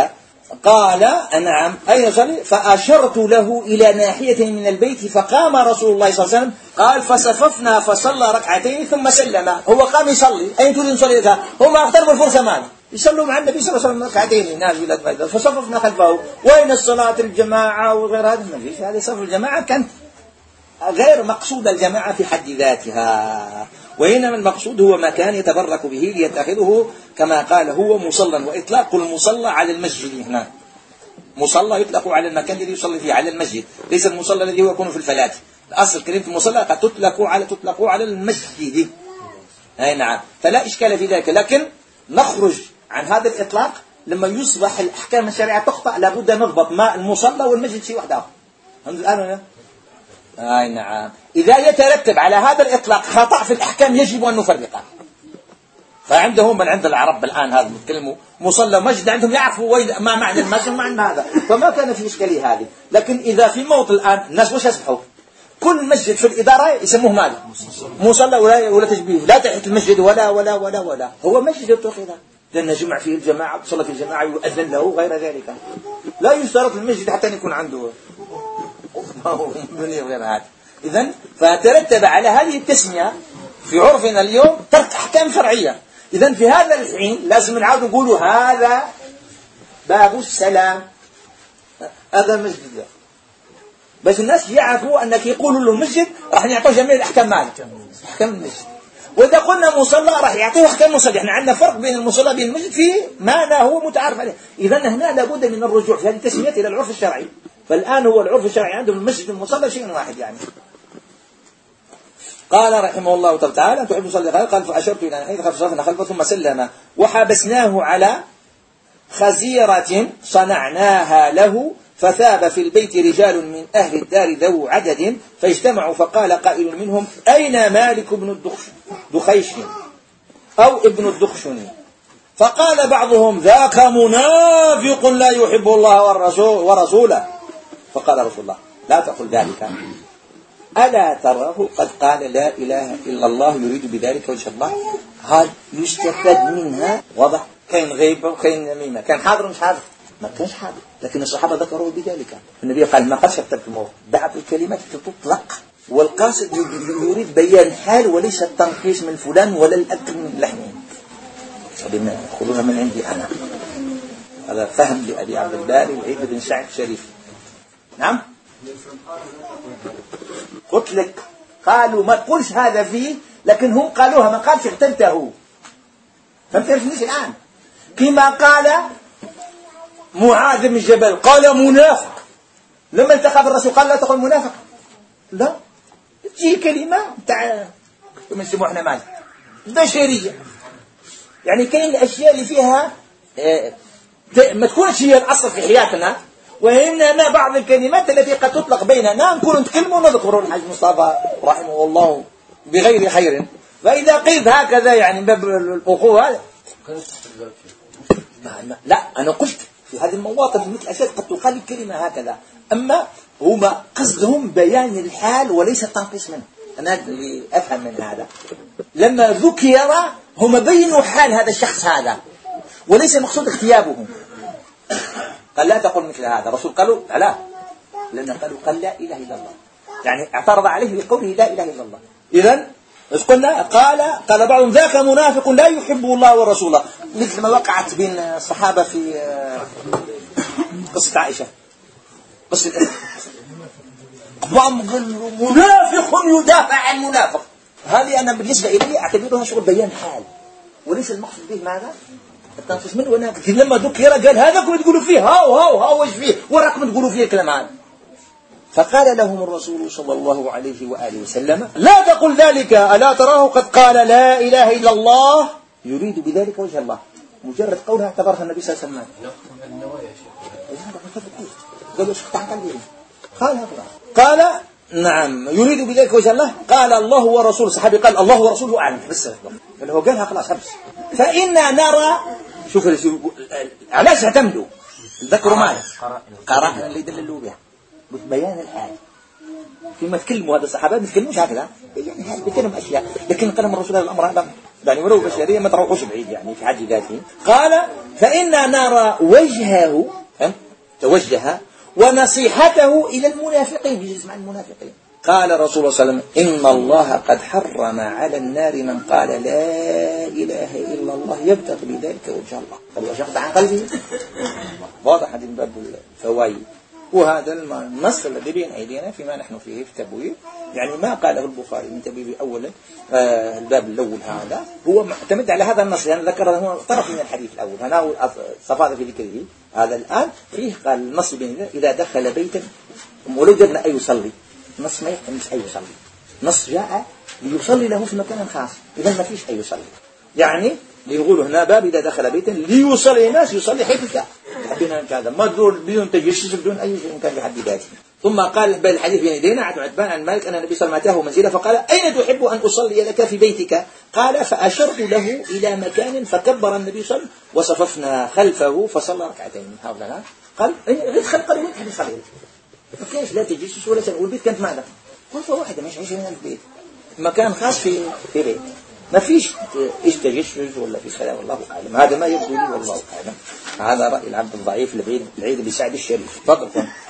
قال نعم أين يصلي؟ فأشرت له إلى ناحية من البيت فقام رسول الله صلى الله عليه وسلم. قال فصففنا فصلى ركعتين ثم سلم. هو قام يصلي، أين تريد نصلي؟ هم اغتنموا الفرصة مال يصلوا مع النبي صلى الله عليه وسلم ركعتين ناس ولاد ميدان، فصففنا خلفه. وين الصلاة الجماعة وغير هذا؟ ما فيش. هذه صف الجماعة كانت غير مقصود الجماعة في حد ذاتها، وإنما المقصود هو مكان يتبرك به ليتخذه كما قال هو مصلى. وإطلاق المصلى على المسجد هنا، مصلى يطلق على المكان الذي يصلي فيه، على المسجد، ليس المصلى الذي هو يكون في الفلاة. الأصل كلمة المصلى قد تطلق على المسجد. أي نعم، فلا إشكال في ذلك. لكن نخرج عن هذا الإطلاق لما يصبح الأحكام الشرعية تخطأ، لابد نضبط ما المصلى والمسجد شيء واحد آخر. الآن أي نعم، إذا يترتب على هذا الإطلاق خطأ في الأحكام يجب أن نفرقه. فعندهم من عند العرب الآن هذا يتكلموا مصلى ومسجد، عندهم يعرفوا ما معنى المسجد ومعنى هذا، فما كان في إشكالية هذه. لكن إذا في موطن الآن الناس وش يسمحوا؟ كل مسجد في الإدارة يسموه ماذا؟ مصلى ولا تشبيه، لا تحت المسجد ولا ولا ولا ولا، هو مسجد اتخذ لأن جمع فيه الجماعة، صلى في الجماعة يؤذن له غير ذلك. لا يشترط المسجد حتى يكون عنده غير هذا. إذن فترتب على هذه التسمية في عرفنا اليوم ترك أحكام شرعية. إذن في هذا الحين لازم نعود نقولوا هذا باب السلام، هذا مسجد، بس الناس يعرفوا أنك يقولوا له مسجد راح يعطوا جميع الأحكام مالك أحكام المسجد، وإذا قلنا مصلى راح يعطيه أحكام مصلى. احنا عندنا فرق بين المصلى وبين المسجد في ما هو متعارف عليه. إذن هنا لابد من الرجوع في هذه التسمية إلى العرف الشرعي. فالآن هو العرف الشرعي عندهم المسجد والمصلى شيء واحد يعني. قال رحمه الله تعالى تحب تصلي خلفه؟ قال فأشرت إلى ناحية فصففنا خلفه ثم سلم. وحبسناه على خزيرة صنعناها له، فثاب في البيت رجال من أهل الدار ذو عدد، فاجتمعوا فقال قائل منهم أين مالك بن دخيش أو ابن الدخشني؟ فقال بعضهم ذاك منافق لا يحب الله ورسوله. فقال رسول الله لا تقل ذلك، ألا تراه قد قال لا إله إلا الله يريد بذلك وجه الله؟ هذا يستفاد منها واضح. كان غيبة وكان نميمة، كان حاضر مش حاضر؟ ما كانش حاضر، لكن الصحابة ذكروا بذلك. النبي قال ما قد شفت الموت، بعض الكلمات تطلق والقاصد يريد بيان حال وليس التنقيص من فلان ولا الأكل من لحمه. خذوها من عندي أنا، هذا فهم لأبي عبد الباري وعيد بن سعد الشريف. نعم قلت لك قالوا ما تقولش هذا فيه، لكن هم قالوها ما قالش اغتنته. فهمتنيش الآن؟ كما قال معاذ بن جبل قال منافق لما التقى بالرسول قال لا تقول منافق، لا تجي كلمة تاع من سموه احنا مالك بشرية، يعني كاين الأشياء اللي فيها ما تكونش هي الأصل في حياتنا، وإنما بعض الكلمات التي قد تطلق بيننا نكون نتكلم ونذكر. الحاج مصطفى رحمه الله بغير خير، فإذا قيل هكذا يعني باب الأخوة هذا لا، أنا قلت في هذه المواطن مثل أشياء قد تقال الكلمة هكذا، أما هما قصدهم بيان الحال وليس التنقيص منه. أنا اللي أفهم من هذا لما ذكر هم بينوا حال هذا الشخص هذا وليس مقصود اغتيابه. قال لا تقول مثل هذا، الرسول قالوا لا، لأن قال لا إله إلا الله، يعني اعترض عليه بقوله لا إله إلا الله. إذن إذ قلنا قال بعضهم ذاك منافق لا يحب الله ورسوله، مثل ما وقعت بين الصحابة في قصة عائشة، قصة بعضهم قال منافق يدافع عن منافق. هذه أنا بالنسبة إلي أعتبرها شغل بيان حال وليس المقصود به ماذا التنقيص منه. وانا لما ذكر قال هذا كنتم تقولوا فيه هاو وش فيه وراكم تقولوا فيه الكلام هذا. فقال لهم الرسول صلى الله عليه وآله وسلم لا تقل ذلك، ألا تراه قد قال لا إله إلا الله يريد بذلك وجه الله. مجرد قولها اعتبرها النبي صلى الله عليه وسلم. قال نعم يريد بذلك وجه الله. قال الله ورسوله، الصحابي قال الله ورسوله أعلم، بس هو قالها خلاص بس. فإنا نرى شوف علاش اعتمدوا ذكروا معي قراءة اللي دللوا بها بيان الحال. فيما تكلموا هذا الصحابة ما تكلموش هكذا، يعني بيتكلم أشياء، لكن كلام الرسول هذا الأمر هذا يعني ولو بشرية ما تروحوش بعيد يعني في حد ذاته. قال فإنا نرى وجهه، توجه ونصيحته إلى المنافقين، يجلس مع المنافقين. قال رسول الله صلى الله عليه وسلم: إن الله قد حرم على النار من قال لا إله إلا الله يبتغي بذلك وجه الله. قال وشقط عن قلبه. واضح هذا باب الفوائد. وهذا النص الذي بين أيدينا فيما نحن فيه في التبويب، يعني ما قاله البخاري من تبويب أولا الباب الأول هذا هو معتمد على هذا النص، يعني ذكر طرف من الحديث الأول، هنا هو صفاده في ذكره. هذا الآن فيه قال النص بين إذا دخل بيتا ولو جدنا أي يصلي، النص ما يحتمل أي يصلي، نص جاء ليصلي له في مكان خاص، إذا ما فيش أي يصلي، يعني ليقولوا هنا باب إذا دخل بيتا ليصلي الناس يصلي حيث شاء، حبينا هذا ما بدون تجسس بدون أي إمكان بحد ذاته. ثم قال بين الحديث بين يدينا عن عتبان عن مالك أن النبي صلى الله عليه وسلم أتاه منزله فقال: أين تحب أن أصلي لك في بيتك؟ قال: فأشرت له إلى مكان فكبر النبي صلى الله عليه وسلم وصففنا خلفه فصلى ركعتين. هؤلاء قال غير خلق وين تحب يصلي؟ ما كانش لا تجسس ولا شيء، والبيت كانت ماذا؟ غرفة واحدة مش 20 البيت، مكان خاص في بيت، ما فيش إيش تجسس ولا في كلام، والله أعلم. هذا ما يبدو لي والله أعلم. هذا رأي العبد الضعيف العيد اللي سعد الشريف. تفضل.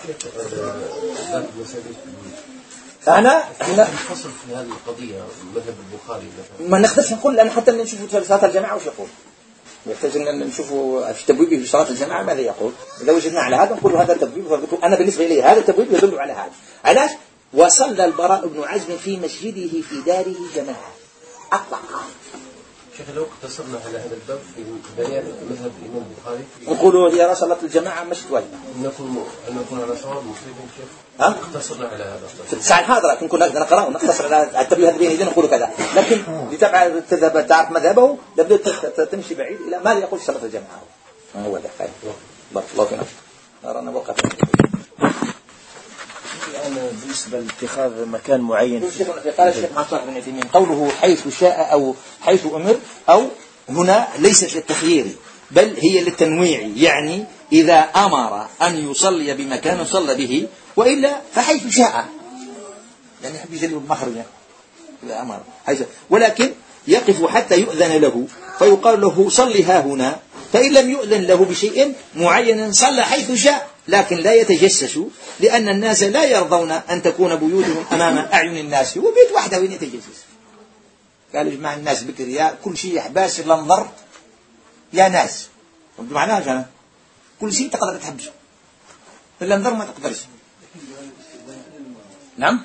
فأنا نفصل في هذه القضية مذهب البخاري ما نقدرش نقول، لأن حتى نشوفوا في صلاة الجماعة وش يقول، يحتاج أن نشوفوا في تبويبه في صلاة الجماعة ماذا يقول. إذا وجدنا على هذا نقول هذا التبويب، أنا بالنسبة لي هذا التبويب يدل على هذا. علاش؟ وصلى البراء بن عازب في مسجده في داره جماعة أطلق. شيخ لو اقتصرنا على هذا الباب في بيان مذهب الإمام البخاري نقولوا يا صلاة الجماعة مش واجب، نكون على صواب مسلم شيخ. اقتصرنا على هذا في الساعة الحاضرة كنكون نقرأ ونقتصر على التبويب هذا بين يدينا نقول كذا، لكن لتبع تعرف مذهبه لابد تمشي بعيد إلى ماذا يقول صلاة الجماعة. ما هو ده خير. بارك الله فينا. أرانا وقف. الآن بالنسبة لاتخاذ مكان معين قال الشيخ معصر بن عثيمين قوله حيث شاء أو حيث أمر أو هنا ليست للتخيير بل هي للتنويع، يعني إذا أمر أن يصلي بمكان صلى به، وإلا فحيث شاء، يعني يحب يجلب مخرجا إذا أمر حيث، ولكن يقف حتى يؤذن له فيقال له صلي ها هنا، فإن لم يؤذن له بشيء معين صلى حيث شاء، لكن لا يتجسس، لأن الناس لا يرضون أن تكون بيوتهم أمام أعين الناس، هو بيت واحدة وين يتجسس. قال اجمع الناس بكري يا كل شيء يحباس إلا انظر يا ناس، معناها جانا كل شيء تقدر تحبسه إلا انظر ما تقدرش. نعم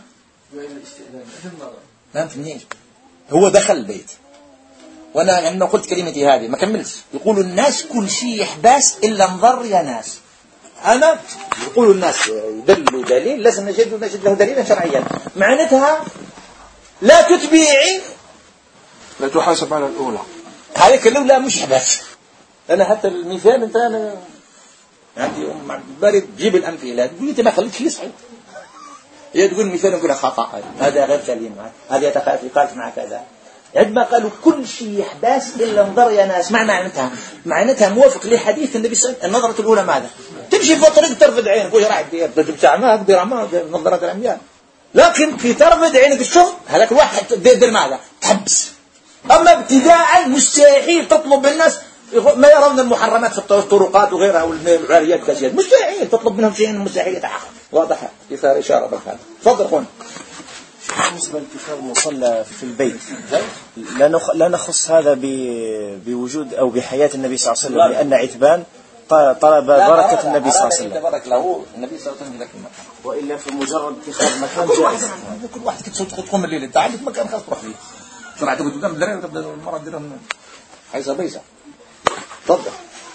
ما فهمنيش. هو دخل البيت وانا لما قلت كلمتي هذه ما كملتش، يقول الناس كل شيء يحباس إلا انظر يا ناس. أنا يقول الناس يدلوا دليل لازم نجد له دليلا شرعيا، معناتها لا تتبيعي لا تحاسب على الأولى. هذه كلها مش حباس. أنا حتى المثال أنت أنا عندي بارد جيب الأمثلة تقول أنت ما خليتش يصحي، هي تقول المثال نقول خطأ هذا غير سليم هذا يتقالف مع كذا. عندما قالوا كل شيء يحباس إلا انظر يا ناس، معناتها موافق لحديث النبي صلى الله عليه وسلم. النظرة الأولى ماذا؟ تمشي في طريق ترفد عينك وهي راح تمشي ما أقدر ما نظرة العمياء، لكن في ترفد عينك الشغل هذاك الواحد تقدر ماذا؟ تحبس. أما ابتداء مستحيل تطلب الناس ما يرون المحرمات في الطرقات وغيرها والعاريات كاشيات، مستحيل تطلب منهم شيء مستحيل يتحقق. واضح إثار إشارة بالخارج. تفضل أخونا. بالنسبة لاتخاذ مصلى في البيت لا نخص هذا بوجود أو بحياة النبي صلى الله عليه وسلم، لأن عتبان طلب بركة النبي صلى الله عليه وسلم. بارك له النبي صلى الله عليه وسلم ذاك المكان، وإلا في مجرد اتخاذ مكان جائز. كل واحد تقوم الليل أنت عندك مكان خاص تروح فيه، شو راح تقول قدام الدراري وتبدأ المرة تديرهم حيث بيسة. تفضل.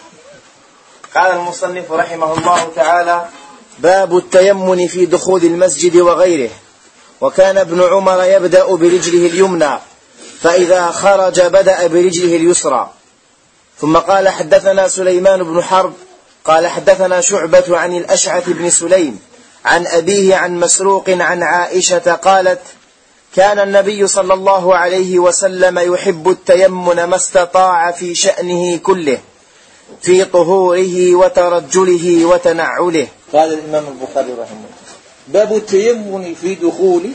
قال المصنف رحمه الله تعالى: باب التيمن في دخول المسجد وغيره. وكان ابن عمر يبدأ برجله اليمنى، فإذا خرج بدأ برجله اليسرى. ثم قال: حدثنا سليمان بن حرب قال حدثنا شعبة عن الأشعث بن سليم عن أبيه عن مسروق عن عائشة قالت: كان النبي صلى الله عليه وسلم يحب التيمن ما استطاع في شأنه كله، في طهوره وترجله وتنعله. قال الإمام البخاري رحمه الله: باب التيمن في دخول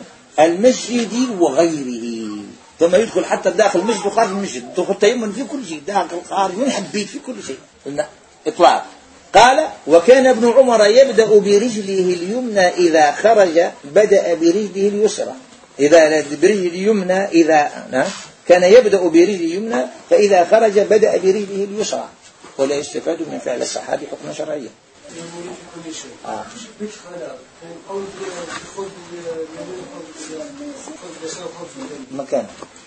المسجد وغيره، ثم يدخل حتى داخل المسجد وخارج المسجد، دخول التيمن في كل شيء، داخل خارج من حبيت في كل شيء، قلنا إطلاق. قال وكان ابن عمر يبدأ برجله اليمنى إذا خرج بدأ برجله اليسرى. إذا برجله اليمنى كان يبدأ برجله اليمنى، فإذا خرج بدأ برجله اليسرى. ولا يستفاد من فعل الصحابي حكما شرعيا. مكان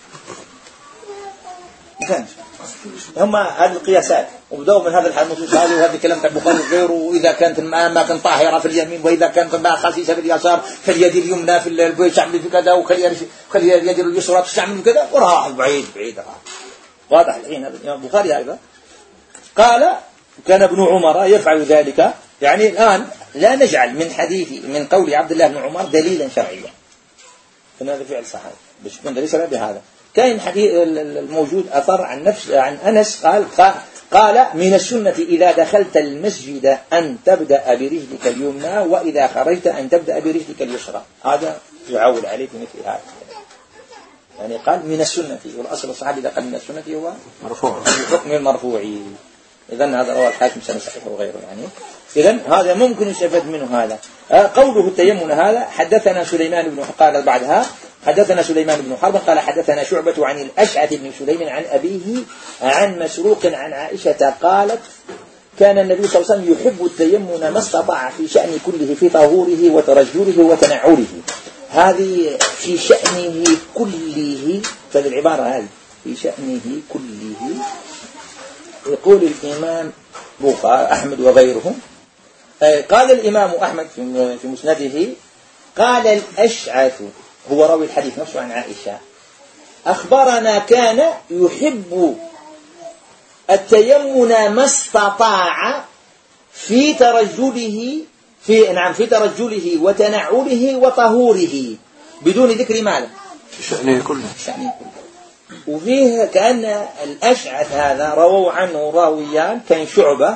هم هذه القياسات، وبدأوا من هذا النصوص هذه وهذا الكلام تاع البخاري وغيره. وإذا كانت الأماكن طاهرة في اليمين، وإذا كانت الماء خسيسة في اليسار، فاليد اليمنى في الشعب في كذا، وخلي اليد اليسرى تستعمل كذا، وراح بعيد واضح الحين. هذا البخاري هذا قال كان ابن عمر يفعل ذلك. يعني الآن لا نجعل من قول عبد الله بن عمر دليلا شرعيا، هذا فعل صحابي باش يكون دليل شرعي بهذا. كان حديث الموجود أثر عن أنس قال من السنة إذا دخلت المسجد أن تبدأ برجلك اليمنى، وإذا خرجت أن تبدأ برجلك اليسرى. هذا يعول عليه في مثل هذا. يعني قال من السنة، والأصل الصحابي إذا قال من السنة هو مرفوع، الحكم المرفوع. إذن هذا رواه الحاكم سنة صحيح وغيره. يعني إذن هذا ممكن يستفاد منه هذا. قوله التيمم هذا حدثنا سليمان بن قال بعدها حدثنا سليمان بن حرب قال حدثنا شعبة عن الأشعث بن سليم عن أبيه عن مسروق عن عائشة قالت كان النبي صلى الله عليه وسلم يحب التيمم ما استطاع في شأن كله، في طهوره وترجله وتنعله. هذه في شأنه كله، فهذه العبارة هذه في شأنه كله. يقول الإمام أحمد وغيره، قال الإمام أحمد في مسنده قال الأشعث هو راوي الحديث نفسه عن عائشة أخبرنا كان يحب التيمم ما استطاع في ترجله في ترجله وتنعله وطهوره بدون ذكر ماذا شأنه كله. وفيه كأن الأشعث هذا رووا عنه راويان، كان شعبة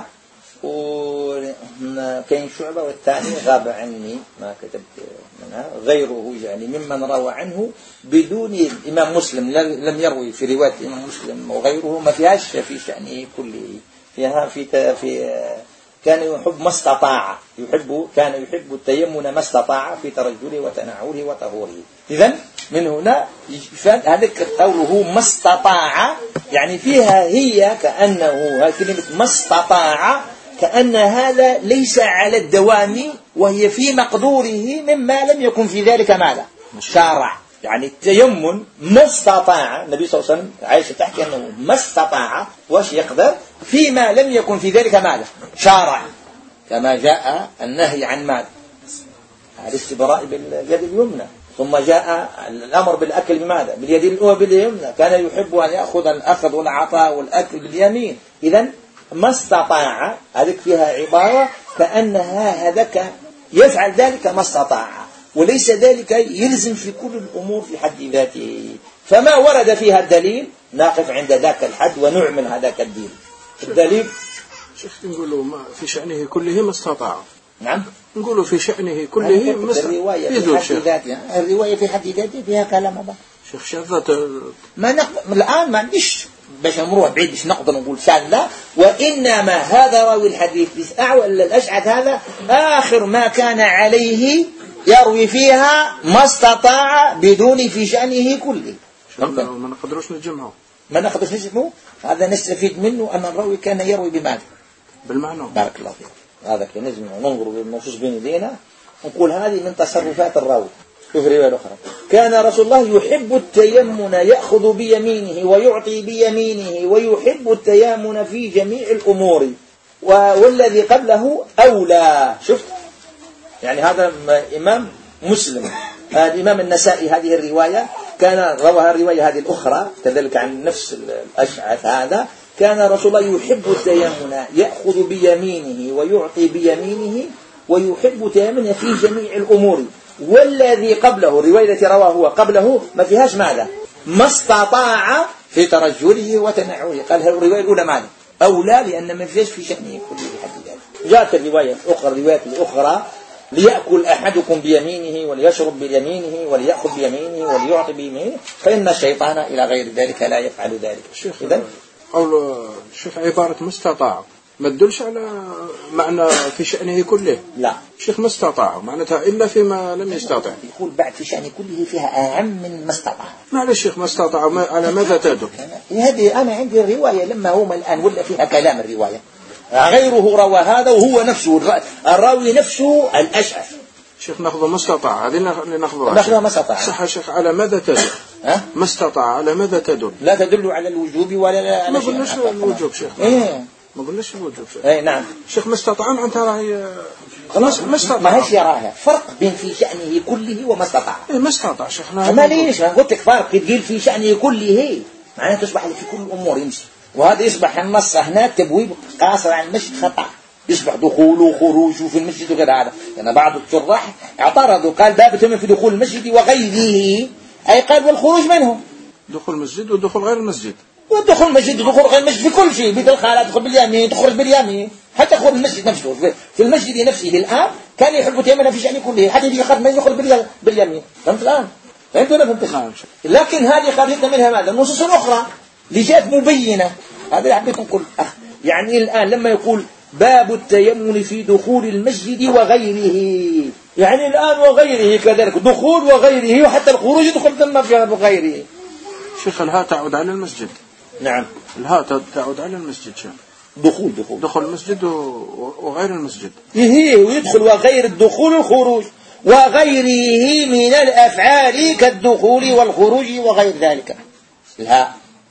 والثاني غاب عني ما كتبت منها غيره، يعني ممن روى عنه بدون الإمام مسلم لم يروي في رواية الإمام مسلم وغيره، ما فيهاش في شأنه كله، فيها في كان يحب ما استطاع، كان يحب التيمم ما استطاع في ترجله وتنعله وطهوره. إذن من هنا هذا قوله ما استطاع، يعني فيها هي كأنه كلمة ما استطاع كأن هذا ليس على الدوام، وهي في مقدوره مما لم يكن في ذلك ماذا شارع. يعني التيمم ما استطاع النبي صلى الله عليه وسلم، عائشة تحكي أنه ما استطاع وش يقدر فيما لم يكن في ذلك ماذا شارع، كما جاء النهي عن ماذا الاستبراء باليد اليمنى، ثم جاء الأمر بالأكل بماذا باليد اليمنى، كان يحب أن يأخذ الأخذ والعطاء والأكل باليمين. إذن ما استطاع هذيك فيها عبارة كأنها هذاك يفعل ذلك ما استطاع، وليس ذلك يلزم في كل الأمور في حد ذاته. فما ورد فيها الدليل نقف عند ذاك الحد ونعمل هذاك الدين. الدليل شيخ نقولوا في شأنه كله ما استطاع. نعم نقولوا في شأنه كله ما استطاع. الرواية في حد ذاته فيها كلام هذا شيخ شذات الآن ما عنديش باش نروح بعيد باش نقدر نقول شاذة، وإنما هذا راوي الحديث الأشعث هذا آخر ما كان عليه يروي فيها ما استطاع بدون في شأنه كله. ما نقدروش نجمعه. هذا نستفيد منه أن الراوي كان يروي بماذا بالمعنى. بارك الله فيك. هذا كان لازم ننظر بالنصوص بين يدينا ونقول هذه من تصرفات الراوي. شوف الرواية الأخرى كان رسول الله يحب التيمن يأخذ بيمينه ويعطي بيمينه ويحب التيامن في جميع الأمور والذي قبله أولى. شفت يعني هذا إمام مسلم. الإمام النسائي هذه الرواية كان روى الرواية هذه الأخرى كذلك عن نفس الأشعث هذا كان رسول الله يحب التيمن يأخذ بيمينه ويعطي بيمينه ويحب التيمن في جميع الأمور والذي قبله الرواية التي رواه هو قبله ما فيهاش ماذا ما استطاع في ترجله وتنعله. قال الرواية الأولى ماذا أولى لأن ما فيهاش في شأنه كله بحد ذلك. جاءت الرواية الأخرى ليأكل أحدكم بيمينه وليشرب بيمينه وليأخذ بيمينه وليعطي بيمينه فإن الشيطان إلى غير ذلك لا يفعل ذلك. إذن قول الشيخ عبارة مستطاع ما تدلش على معنى في شأنه كله. لا شيخ ما استطاع معناتها إلا فيما لم يستطع. يقول بعد في شأنه كله فيها أهم من ما استطاع. معلش شيخ ما استطاع على ماذا تدل؟ هذه أنا عندي الرواية لما هم الآن ولا فيها كلام الرواية غيره روى هذا وهو نفسه الراوي نفسه الأشعث. شيخ ناخذ ما استطاع هذه اللي ناخذها. ناخذها ما استطاع. صح شيخ على ماذا تدل؟ ما استطاع على ماذا تدل؟ لا تدل على الوجوب ولا على ما قلناش الوجوب شيخ. ما قلناش الوجوب شيخ. نعم. شيخ ما استطاع معناتها راهي خلاص ما استطاع. ما هيش يراها فرق بين في شأنه كله وما استطاع. ما استطاع شيخ. ما ليش أنا قلت لك فرق تقول في شأنه كله معناته تصبح في كل الأمور يمشي. وهذا يصبح النص هناك تبويب قاصر عن المسجد خطأ. يصبح دخوله وخروجه في المسجد وغير هذا. يعني بعض الشراح اعترضوا قال باب تم في دخول المسجد وغيره أي قال والخروج منه. دخول المسجد ودخول غير المسجد. ودخول المسجد ودخول غير المسجد في كل شيء. بدل الخالة تدخل باليمين تخرج باليمين حتى دخول المسجد نفسه. في المسجد نفسه الآن كان يحب يتيمن في شأنه كله حتى يجي يخرج ما يدخل باليمين. فهمت الآن؟ فهمت ولا فهمت؟ لكن هذه خرجت منها ماذا؟ النصوص الأخرى اللي جاءت مبينة. هذا اللي حبيت نقول يعني الآن لما يقول باب التيمن في دخول المسجد وغيره يعني الآن وغيره كذلك دخول وغيره وحتى الخروج يدخل ثم في غيره. شيخ الهاء تعود على المسجد. نعم الهاء تعود على المسجد شيخ. دخول المسجد وغير المسجد. هي ويدخل وغير الدخول والخروج وغيره من الأفعال كالدخول والخروج وغير ذلك. الهاء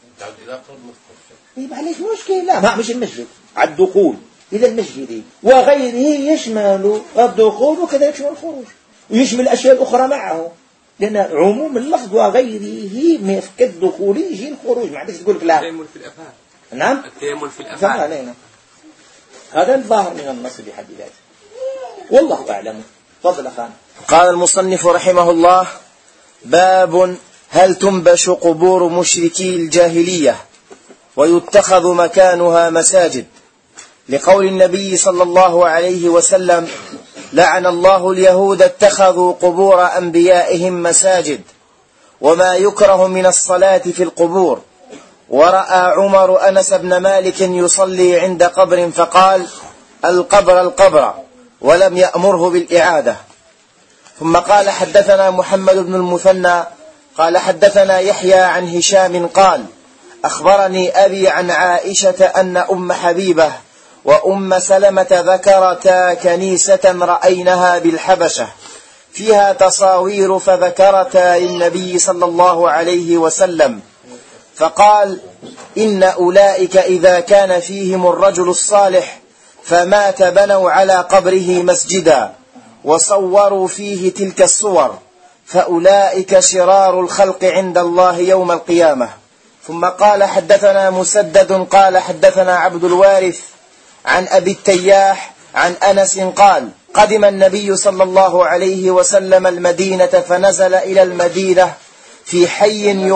معليش مشكلة. لا ما مش المسجد على الدخول إلى المسجد وغيره يشمل الدخول وكذلك يشمل الخروج ويشمل الأشياء الأخرى معه لأن عموم اللفظ وغيره كالدخول يجي الخروج ما عندك تقول لا. التيمم في الأفعال. نعم التيمم في الأفعال. هذا الظاهر من النص بحد ذاته والله أعلم. فضل خان. قال المصنف رحمه الله باب هل تنبش قبور مشركي الجاهلية ويتخذ مكانها مساجد لقول النبي صلى الله عليه وسلم لعن الله اليهود اتخذوا قبور أنبيائهم مساجد وما يكره من الصلاة في القبور. ورأى عمر أنس بن مالك يصلي عند قبر فقال القبر ولم يأمره بالإعادة. ثم قال حدثنا محمد بن المثنى قال حدثنا يحيى عن هشام قال أخبرني أبي عن عائشة أن أم حبيبة وأم سلمة ذكرتا كنيسة رأينها بالحبشة فيها تصاوير فذكرتا للنبي صلى الله عليه وسلم فقال إن أولئك إذا كان فيهم الرجل الصالح فمات بنوا على قبره مسجدا وصوروا فيه تلك الصور فأولئك شرار الخلق عند الله يوم القيامة. ثم قال حدثنا مسدد قال حدثنا عبد الوارث عن أبي التياح عن أنس قال قدم النبي صلى الله عليه وسلم المدينة فنزل إلى المدينة في حي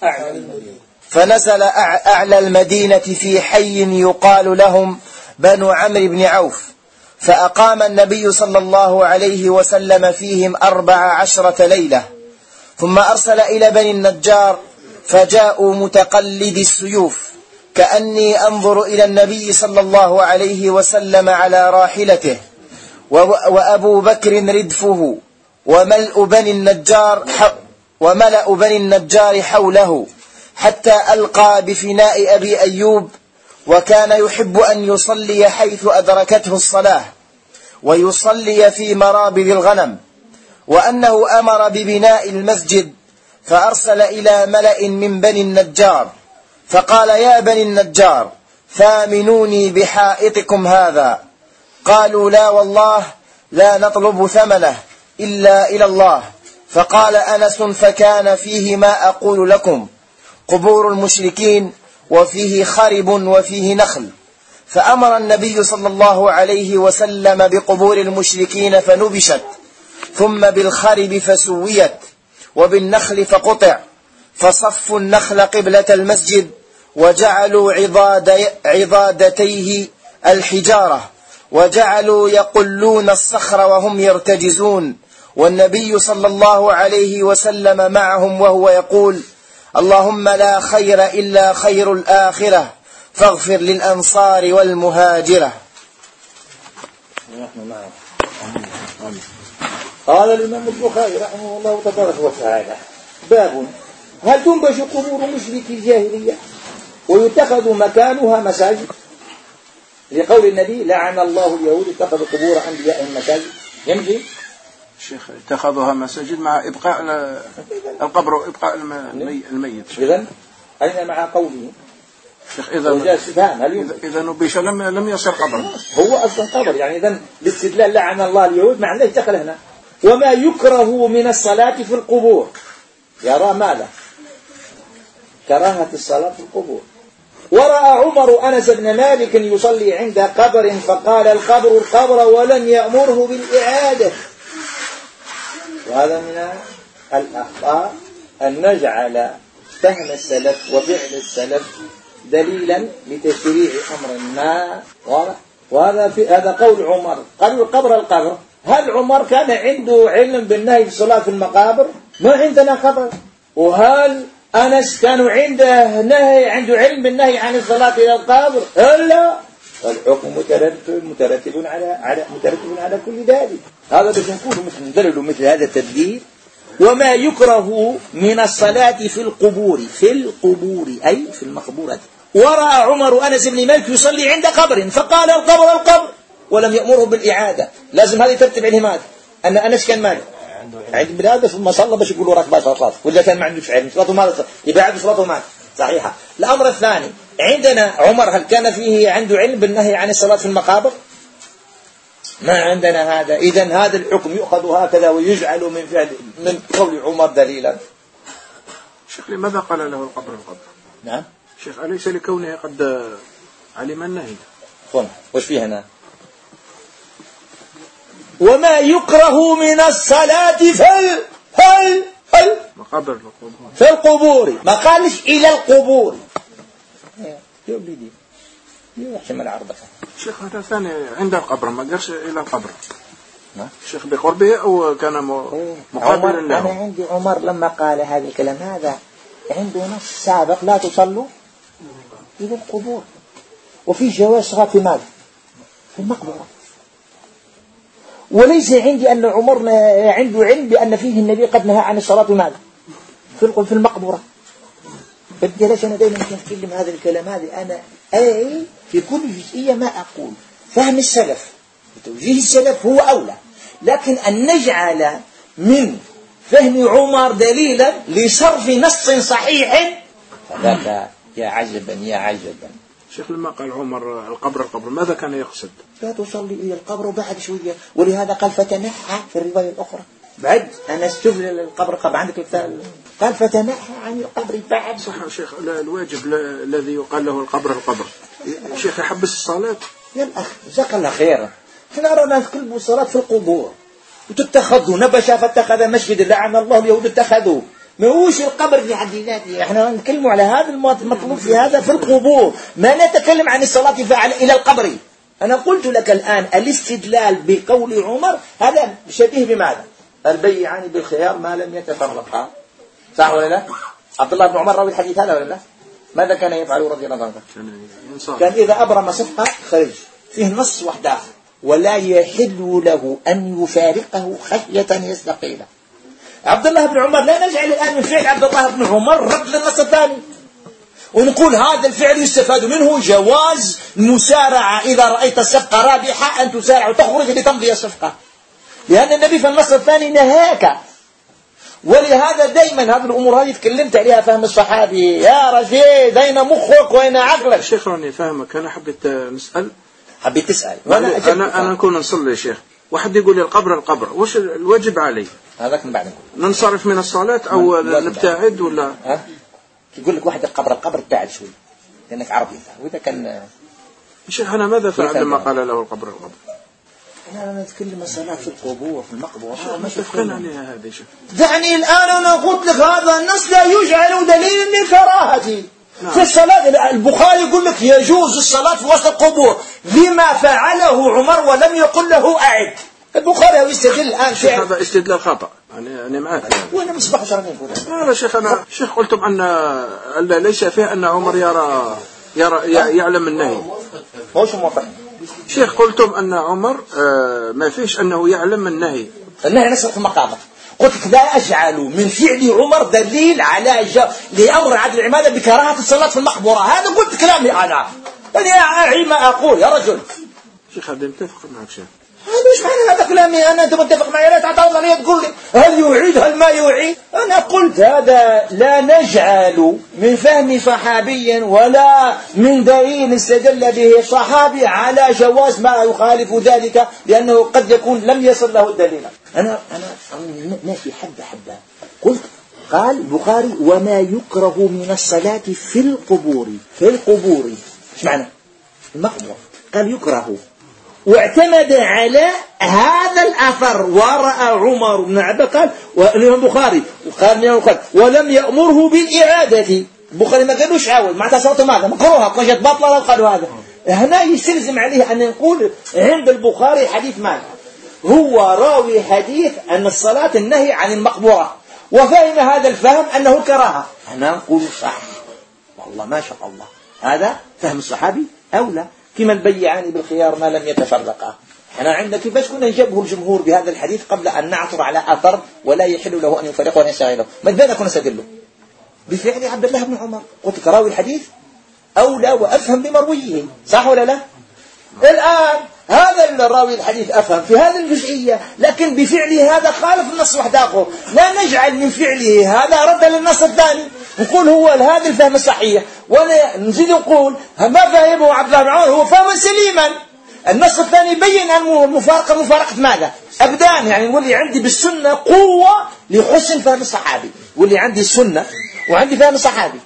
فنزل أعلى المدينة في حي يقال لهم بنو عمرو بن عوف فأقام النبي صلى الله عليه وسلم فيهم 14 ليلة ثم أرسل إلى بني النجار فجاءوا متقلدي السيوف كأني أنظر إلى النبي صلى الله عليه وسلم على راحلته وأبو بكر ردفه وملأ بني النجار حوله حتى ألقى بفناء أبي أيوب وكان يحب أن يصلي حيث أدركته الصلاة ويصلي في مرابض الغنم وأنه أمر ببناء المسجد فأرسل إلى ملأ من بني النجار فقال يا بني النجار ثامنوني بحائطكم هذا قالوا لا والله لا نطلب ثمنه إلا إلى الله فقال أنس فكان فيه ما أقول لكم قبور المشركين وفيه خرب وفيه نخل فأمر النبي صلى الله عليه وسلم بقبور المشركين فنبشت ثم بالخرب فسويت وبالنخل فقطع فصفوا النخل قبلة المسجد وجعلوا عضادتيه الحجارة وجعلوا يقلون الصخر وهم يرتجزون والنبي صلى الله عليه وسلم معهم وهو يقول اللهم لا خير إلا خير الآخرة فاغفر للأنصار والمهاجرة. نحن معه. قال الإمام البخاري رحمه الله تبارك وتعالى: باب هل تنبش قبور مشركي الجاهلية ويتخذ مكانها مساجد؟ لقول النبي: لعن الله اليهود اتخذوا قبور أنبيائهم مساجد. يمشي الشيخ اتخذوها مساجد مع إبقاء القبر وإبقاء الميت. إذن أين مع قوله شيخ إذا نبش لم يصير قبر، هو أصلا قبر. يعني إذن الاستدلال لعن الله اليهود معناه دخل هنا. وما يكره من الصلاة في القبور، يرى ماذا؟ كراهة الصلاة في القبور. ورأى عمر أنس بن مالك يصلي عند قبر فقال: القبر ولم يأمره بالإعادة. وهذا من الأخطاء أن نجعل فهم السلف وفعل السلف دليلا لتشريع أمر ما. وهذا قول عمر. قالوا القبر. هل عمر كان عنده علم بالنهي في الصلاة في المقابر؟ ما عندنا قبر. وهل أنس كانوا عنده علم بالنهي عن الصلاة إلى القبر؟ لا. فالحكم مترتب على كل ذلك. هذا باش نكون ندلل مثل هذا التدليل. وما يكره من الصلاة في القبور أي في المقبورة. ورأى عمر أنس بن مالك يصلي عند قبر فقال: القبر ولم يأمره بالإعادة. لازم هذه ترتب عليه ماذا؟ أن أنس كان مالك عند بلاد ثم صلى باش يقولوا راك باش صلاة، ولا كان ما عندوش علم صلاته ماذا؟ يبعد صلاته ماذا؟ صحيحة. الأمر الثاني عندنا عمر هل كان فيه عنده علم بالنهي عن الصلاة في المقابر؟ ما عندنا هذا. إذن هذا الحكم يؤخذ هكذا ويجعل من قول عمر دليلا. شيخ لماذا قال له القبر؟ نعم شيخ أليس لكونه قد علم النهي؟ وش فيه هنا؟ وما يكره من الصلاة في القبور. ما قالش إلى القبور. يا ولدي يحشم عرضك. شيخ هذا ثاني عند القبر، ما قالش إلى القبر. شيخ بقربه أو كان مقابل له؟ أنا عندي عمر لما قال هذا الكلام هذا عنده نص سابق: لا تصلوا إلى القبور. وفي جواز صلاة في ماذا؟ في المقبرة. وليس عندي أن عمر عنده علم بأن فيه النبي قد نهى عن الصلاة ماذا؟ في المقبرة. فبالتالي أنا دائما أتكلم هذا الكلام هذا أنا في كل جزئية ما أقول فهم السلف وتوجيه السلف هو أولى، لكن أن نجعل من فهم عمر دليلا لصرف نص صحيح فذاك يا عجبا. شيخ لما قال عمر القبر ماذا كان يقصد؟ لا تصلي إلى القبر وبعد شوية. ولهذا قال فتنحى في الرواية الأخرى بعد أنا استفل القبر عندك قال فتنحى عن القبر بعد. صح شيخ. الواجب الذي يقال له القبر شيخ يحبس الصلاة. يا الأخ جزاك الله خيرا. احنا رانا في كل الصلاة في القبور وتتخذوا نبشا فاتخذ مسجد لعن الله اليهود اتخذوا. ما هوش القبر في حد ذاته. احنا نتكلم على هذا المطلوب في هذا في القبور، ما نتكلم عن الصلاة إلى القبر. أنا قلت لك الآن الاستدلال بقول عمر هذا شبيه بماذا؟ البيعان بالخيار ما لم يتفرقا. صح ولا لا؟ عبد الله بن عمر راوي الحديث هذا ولا لا؟ ماذا كان يفعل رضي الله عنه؟ كان إذا أبرم صفقة خرج. فيه نص واحد آخر: ولا يحل له أن يفارقه خشية يستقيله. عبد الله بن عمر لا نجعل الآن من فعل عبد الله بن عمر رد للنص الثاني ونقول هذا الفعل يستفاد منه جواز مسارعة إذا رأيت الصفقة رابحة أن تسارع وتخرج لتمضي الصفقة، لأن النبي في النص الثاني نهاك. ولهذا دائما هذه الأمور هذه تكلمت عليها فهم الصحابي. يا رشيد أين مخك وأين عقلك؟ شيخ راني فهمك. أنا حبيت تسأل أنا نكون نصلي يا شيخ واحد يقول لي القبر وش الواجب علي؟ هذاك من بعد ننصرف من الصلاة أو نبتعد ولا؟ يقول لك واحد القبر ابتعد شوي لأنك عربي. وإذا كان شيخ أنا ماذا فعل لما قال له القبر؟ أنا نتكلم الصلاة في القبور في المقبرة ما تفقين عليها هذه شيء. دعني الآن أنا قلت لك هذا النص لا يجعل دليل لكراهتي في الصلاة. البخاري يقول لك يجوز الصلاة في وسط القبور لما فعله عمر ولم يقل له أعد. البخاري يستدل الآن فعل هذا استدلال خطأ. أنا معك. وأنا مصباح شرعي. لا شيخ أنا شيخ قلتم أن ليس فيه أن عمر يرى يعلم النهي. موش موافق شيخ، قلتم أن عمر ما فيش أنه يعلم النهي نسبة في المقابر. قلت لا أجعل من فعل عمر دليل على لأمر عدل العمادة بكراهة الصلاة في المقبرة. هذا قلت كلامي أنا أعي ما أقول يا رجل. شيخ هذا متفق معك شيخ. هذا مش معنى هذا كلامي أنا. أنت متفق معي لا تعترض علي تقول لي هل يعيد هل ما يعيد. أنا قلت هذا لا نجعل من فهم صحابي ولا من دليل استدل به الصحابي على جواز ما يخالف ذلك، لأنه قد يكون لم يصل له الدليل. أنا ماشي حبة قلت قال البخاري وما يكره من الصلاة في القبور. في القبور ايش معنى المقبور؟ قال يكره، واعتمد على هذا الأثر. ورأى عمر بن عباس قال البخاري وقال ولم يأمره بالإعادة. البخاري ما قالوش عاود معناتها صلاته ماذا مكروهة كانت باطلة. قالوا هذا هنا يستلزم عليه أن نقول عند البخاري حديث ماذا هو راوي حديث أن الصلاة النهي عن المقبورة، وفهم هذا الفهم أنه كراهة. هنا نقول صح والله ما شاء الله هذا فهم الصحابي أو لا. كما البيعان بالخيار ما لم يتفرقا. احنا عندنا كيفاش كنا نجابه الجمهور بهذا الحديث قبل أن نعثر على أثر ولا يحل له أن يفرقه وأن يستغله. ماذا كنا نستدله بفعل عبد الله بن عمر. قلت كراوي الحديث أو لا وأفهم بمرويه صح ولا لا. الآن هذا الراوي الحديث أفهم في هذه الجزئية، لكن بفعله هذا خالف النص وحده. لا نجعل من فعله هذا رد للنص الثاني نقول هو هذا الفهم الصحيح، ولا نزيد نقول ما فهمه عبد الله بن عمر هو فهم سليما. النص الثاني بين المفارقة مفارقة ماذا أبدان، يعني نقول لي عندي بالسنة قوة لحسن فهم الصحابي، واللي عندي السنة وعندي فهم الصحابي.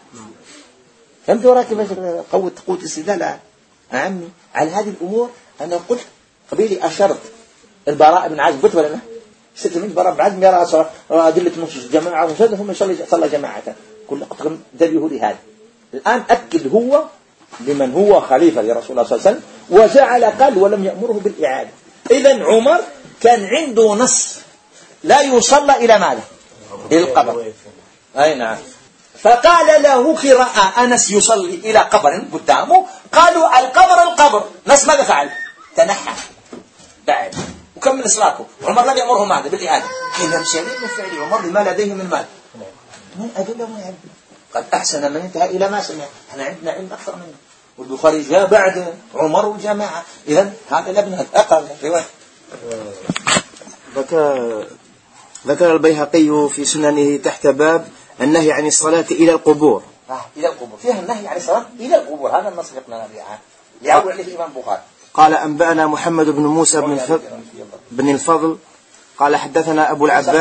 فهمت وراك كيفاش قوة الاستدلال عمي على هذه الأمور. أنا قلت قبيلي أشرت البراء بن عازب قلت ولا لا؟ ست من براء بن عازب يرى أدلة نصوص الجماعة ومشاهدة هم صلى جماعة كل قطر دليه لهذا. الآن أكد هو لمن هو خليفة لرسول الله صلى الله عليه وسلم وجعل قال ولم يأمره بالإعادة. إذن عمر كان عنده نص لا يصلى إلى ماذا؟ إلى القبر. أي نعم. فقال له رأى أنس يصلي إلى قبر قدامه قالوا القبر. نص ماذا فعل؟ تنحى بعد وكمل صلاته. عمر لم يأمره ماذا؟ بالإعادة. كلام سليم من فعل عمر لما لديه من مال من أدله من علم. قد أحسن من انتهى إلى ما سمع. احنا عندنا علم أكثر منه، والبخاري جاء بعد عمر والجماعة. إذن هذا لابن أقل رواية. ذكر البيهقي في سننه تحت باب النهي عن الصلاة إلى القبور. إلى القبور فيها النهي عن الصلاة إلى القبور. هذا النص يقنعنا به يعول عليه الإمام البخاري. قال أنبأنا محمد بن موسى بن الفضل قال حدثنا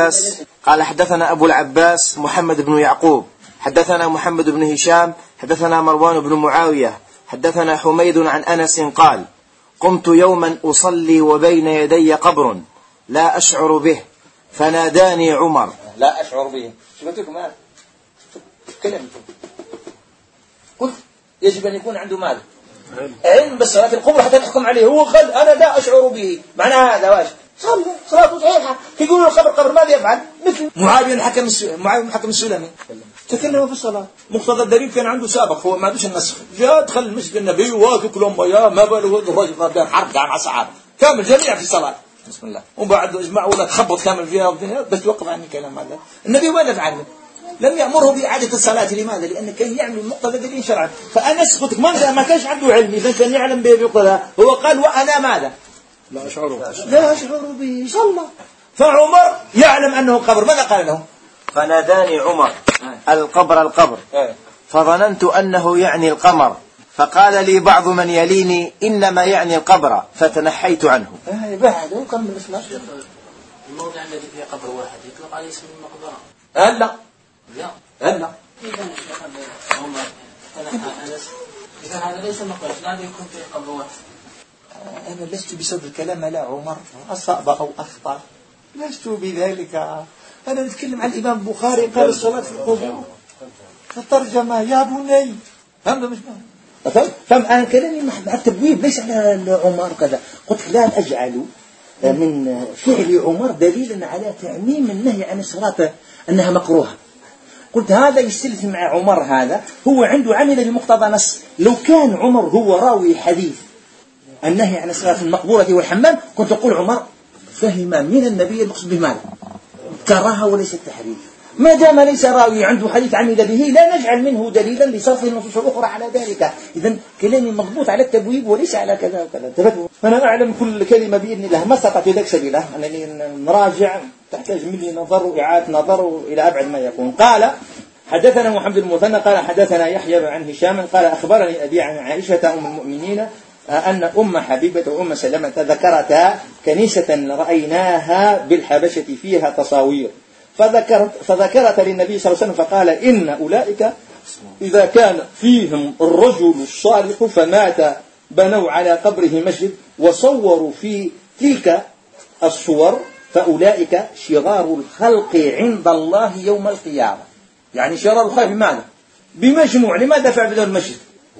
أبو العباس محمد بن يعقوب حدثنا محمد بن هشام حدثنا مروان بن معاوية حدثنا حميد عن أنس قال قمت يوما أصلي وبين يدي قبر لا أشعر به فناداني عمر. لا أشعر به شو قلت لكم هذا كلمة. قلت يجب أن يكون عنده ماذا علم بالصلاة في القبر حتى نحكم عليه. هو قال أنا لا أشعر به معنى هذا واش صلاته صحيحة. يقولوا القبر ماذا يفعل؟ مثل معاوية حكم السلمي تكلم في الصلاة مقتضى الدليل كان عنده سابق هو ما عندوش النسخ. جاء دخل المسجد النبي وذكر يا ما باله الرجل قام حرب مع الصحابة كامل جميع في الصلاة بسم الله وبعد اجمع ولا تخبط كامل فيها والدنيا بس توقف عن الكلام هذا. النبي وين فعل؟ لم يأمره بإعادة الصلاة. لماذا؟ لأنه كان يعمل مقتضى الدليل شرعا. فأنس قلت ما كانش عنده علم إذا كان يعلم بمقتضى. هو قال وأنا ماذا؟ لا أشعر به صلى. فعمر يعلم أنه قبر ماذا قال له؟ فناداني عمر القبر فظننت أنه يعني القمر فقال لي بعض من يليني إنما يعني القبر فتنحيت عنه. بعد وكمل الإسلام. الموضع الذي فيه قبر واحد يطلق عليه اسم المقبرة. لا إذا عمر تنحى أنس إذا هذا ليس مقبرة لا يكون فيه قبر واحد. أنا لست بصدر الكلام لا عمر أصاب أو أخطأ لست بذلك. أنا نتكلم عن الإمام البخاري قال الصلاة في القبور فالترجمة يا بني فهمت مش فهم. أنا كلامي مع التبويب ليس على عمر كذا. قلت لا أجعل من فعل عمر دليلا على تعميم النهي عن الصلاة أنها مكروهة. قلت هذا يستلزم مع عمر، هذا هو عنده عمل بمقتضى نص. لو كان عمر هو راوي حديث النهي عن الصلاة في المقبورة والحمام كنت أقول عمر فهم من النبي المقصود به ماذا؟ كراهة وليس التحريم. ما دام ليس راوي عنده حديث عمل به لا نجعل منه دليلا لصرف النصوص الأخرى على ذلك. إذن كلامي مضبوط على التبويب وليس على كذا وكذا. فأنا أعلم كل كلمة بإذن الله، ما استطعت ذلك سبيله أنني نراجع، تحتاج مني نظر وإعادة نظر إلى أبعد ما يكون. قال حدثنا محمد المثنى قال حدثنا يحيى عن هشام قال أخبرني أبي عن عائشة أم المؤمنين أن أم حبيبة وأم سلمة ذكرتا كنيسة رأيناها بالحبشة فيها تصاوير، فذكرت للنبي صلى الله عليه وسلم فقال إن أولئك إذا كان فيهم الرجل الصالح فمات بنوا على قبره مسجد وصوروا في تلك الصور فأولئك شرار الخلق عند الله يوم القيامة. يعني شرار الخلق بماذا؟ بمجموع. لماذا فعل بدون المسجد؟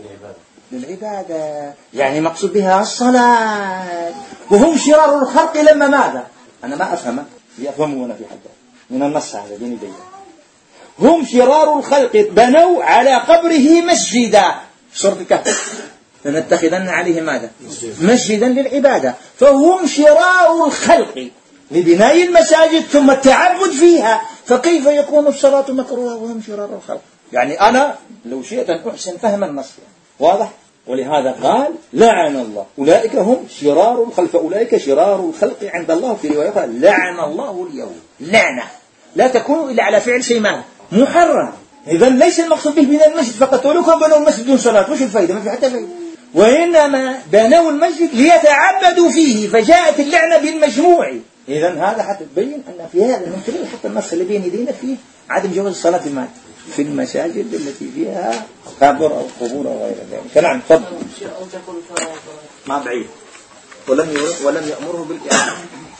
للعبادة، يعني مقصود بها الصلاة. وهم شرار الخلق لما ماذا؟ أنا ما أفهم، يفهمون في حد من النص هذا بيني بينه. هم شرار الخلق بنوا على قبره مسجدا، سورة الكهف، لنتخذن عليه ماذا؟ مسجدا للعبادة. فهم شرار الخلق لبناء المساجد ثم التعبد فيها، فكيف يكون الصلاة مكروهة وهم شرار الخلق؟ يعني أنا لو شئت أن أحسن فهم النص، واضح؟ ولهذا قال لعن الله أولئك هم شرار الخلق، فأولئك شرار الخلق عند الله. في رواية قال لعن الله اليوم. لعنة لا تكون إلا على فعل شيء ما محرم. إذن ليس المقصود به بناء المسجد فقط، ولو كان بنوا المسجد دون صلاة وش الفائدة؟ ما في حتى فائدة. وإنما بنوا المسجد ليتعبدوا فيه فجاءت اللعنة بالمجموع. إذن هذا حتى تبين أن في هذا ممكن حتى النص اللي بين يدينا فيه عدم جواز الصلاة في المساجد التي فيها قبر أو قبور أو غير ذلك. نعم تفضل. ما بعيد. ولم يأمره بالإعادة.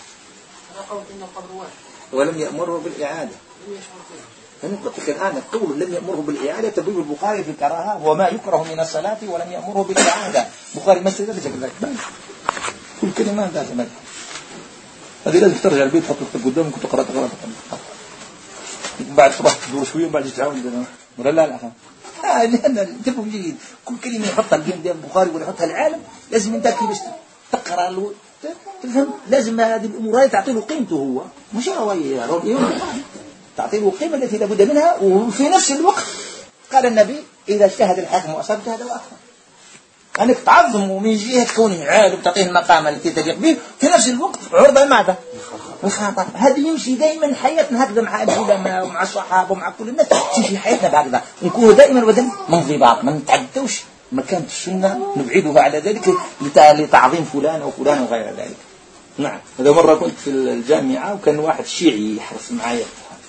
ولم يأمره بالإعادة. أنا قلت لك الآن قول لم يأمره بالإعادة تبويب البخاري في الكراهة وما يكره من الصلاة ولم يأمره بالإعادة. بخاري مسجد ليس كذلك. كل كلمة لازم هذه لازم ترجع البيت تحط قدامك وتقرأ بعد صباح تدور شوية وبعد تتعاون ولا لا لأن تفهم جيد. كل كلمة يحطها القيم البخاري ولا يحطها العالم لازم انت كيف تقرأ له تفهم. لازم هذه الأمور تعطي له قيمته هو، مش رواية تعطي له القيمة التي لابد منها. وفي نفس الوقت قال النبي إذا اجتهد الحاكم وأصاب اجتهد وأخطأ، أنك تعظمه من جهة كونه عالم وتعطيه المقام التي تليق به، في نفس الوقت عرضة ماذا؟ الخطأ. هذا يمشي دائما حياتنا هكذا مع العلماء ومع الصحابة ومع كل الناس، تمشي حياتنا بهكذا، نكون دائما وذن منضباط، ما نتعدوش مكانة السنة نبعدها على ذلك لتعظيم فلان أو فلان وغير ذلك. نعم. هذا مرة كنت في الجامعة وكان واحد شيعي يحرص معي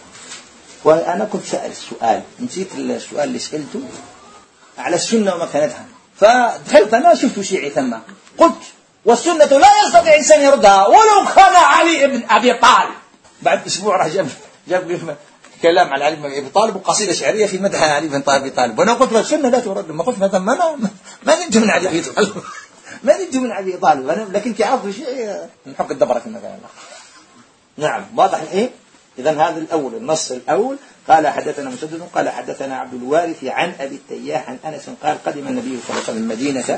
وأنا كنت سأل السؤال، نسيت السؤال اللي سألته على السنة ومكانتها، فدخلت أنا شفت شيعي ثم قلت والسنة لا يستطيع إنسان يردها ولو كان علي ابن أبي طالب. بعد أسبوع راح جاب لي كلام على علي بن أبي طالب وقصيدة شعرية في مدح علي بن أبي طالب، وأنا قلت السنة لا ترد. ما قلت مثلا ما نجي من علي أبي طالب ما نجي من أبي طالب أنا، لكن كعرض شيء من حق الدبرة في المكان. نعم واضح إيه؟ إذن هذا الأول النص الأول. قال حدثنا مسدد قال حدثنا عبد الوارث عن أبي التياح عن أنس قال قدم النبي صلى الله عليه وسلم المدينة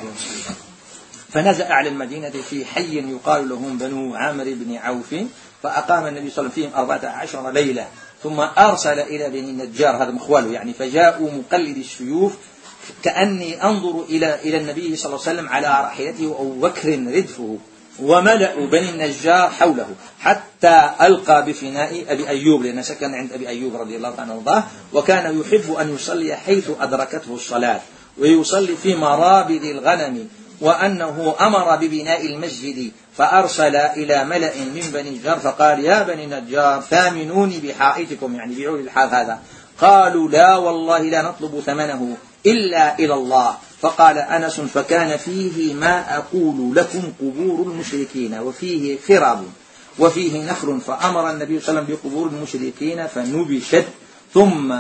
فنزل أعلى المدينة في حي يقال لهم بنو عامر بن عوف، فأقام النبي صلى الله عليه وسلم فيهم 14 ليلة ثم أرسل إلى بني النجار هذا مخواله يعني، فجاءوا مقلد السيوف كأني أنظر إلى النبي صلى الله عليه وسلم على راحلته وأبو بكر ردفه وملأوا بني النجار حوله حتى ألقى بفناء أبي أيوب، لأنه سكن عند أبي أيوب رضي الله عنه وارضاه، وكان يحب أن يصلي حيث أدركته الصلاة ويصلي في مرابض الغنم، وأنه أمر ببناء المسجد فأرسل إلى ملأ من بني النجار فقال يا بني النجار ثامنوني بحائطكم، يعني بيعوا الحائط هذا. قالوا لا والله لا نطلب ثمنه إلا إلى الله. فقال أنس فكان فيه ما أقول لكم قبور المشركين وفيه خراب وفيه نخل، فأمر النبي صلى الله عليه وسلم بقبور المشركين فنبشت ثم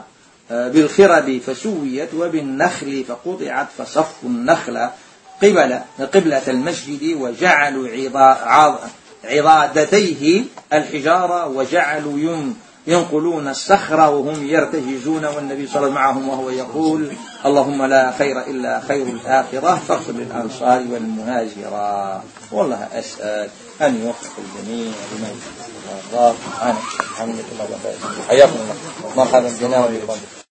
بالخرب فسويت وبالنخل فقطعت فصفوا النخل قبلة المسجد وجعلوا عضادتيه الحجارة وجعلوا ينقلون الصخرة وهم يرتجزون والنبي صلى الله عليه وسلم معهم وهو يقول اللهم لا خير إلا خير الآخرة فاغفر للأنصار والمهاجرة. والله أسأل أن يوفق الجميع لما يحب الله. سبحانك الحمد لله وبركاته. حياكم الله. مرحبا بنا وبكم.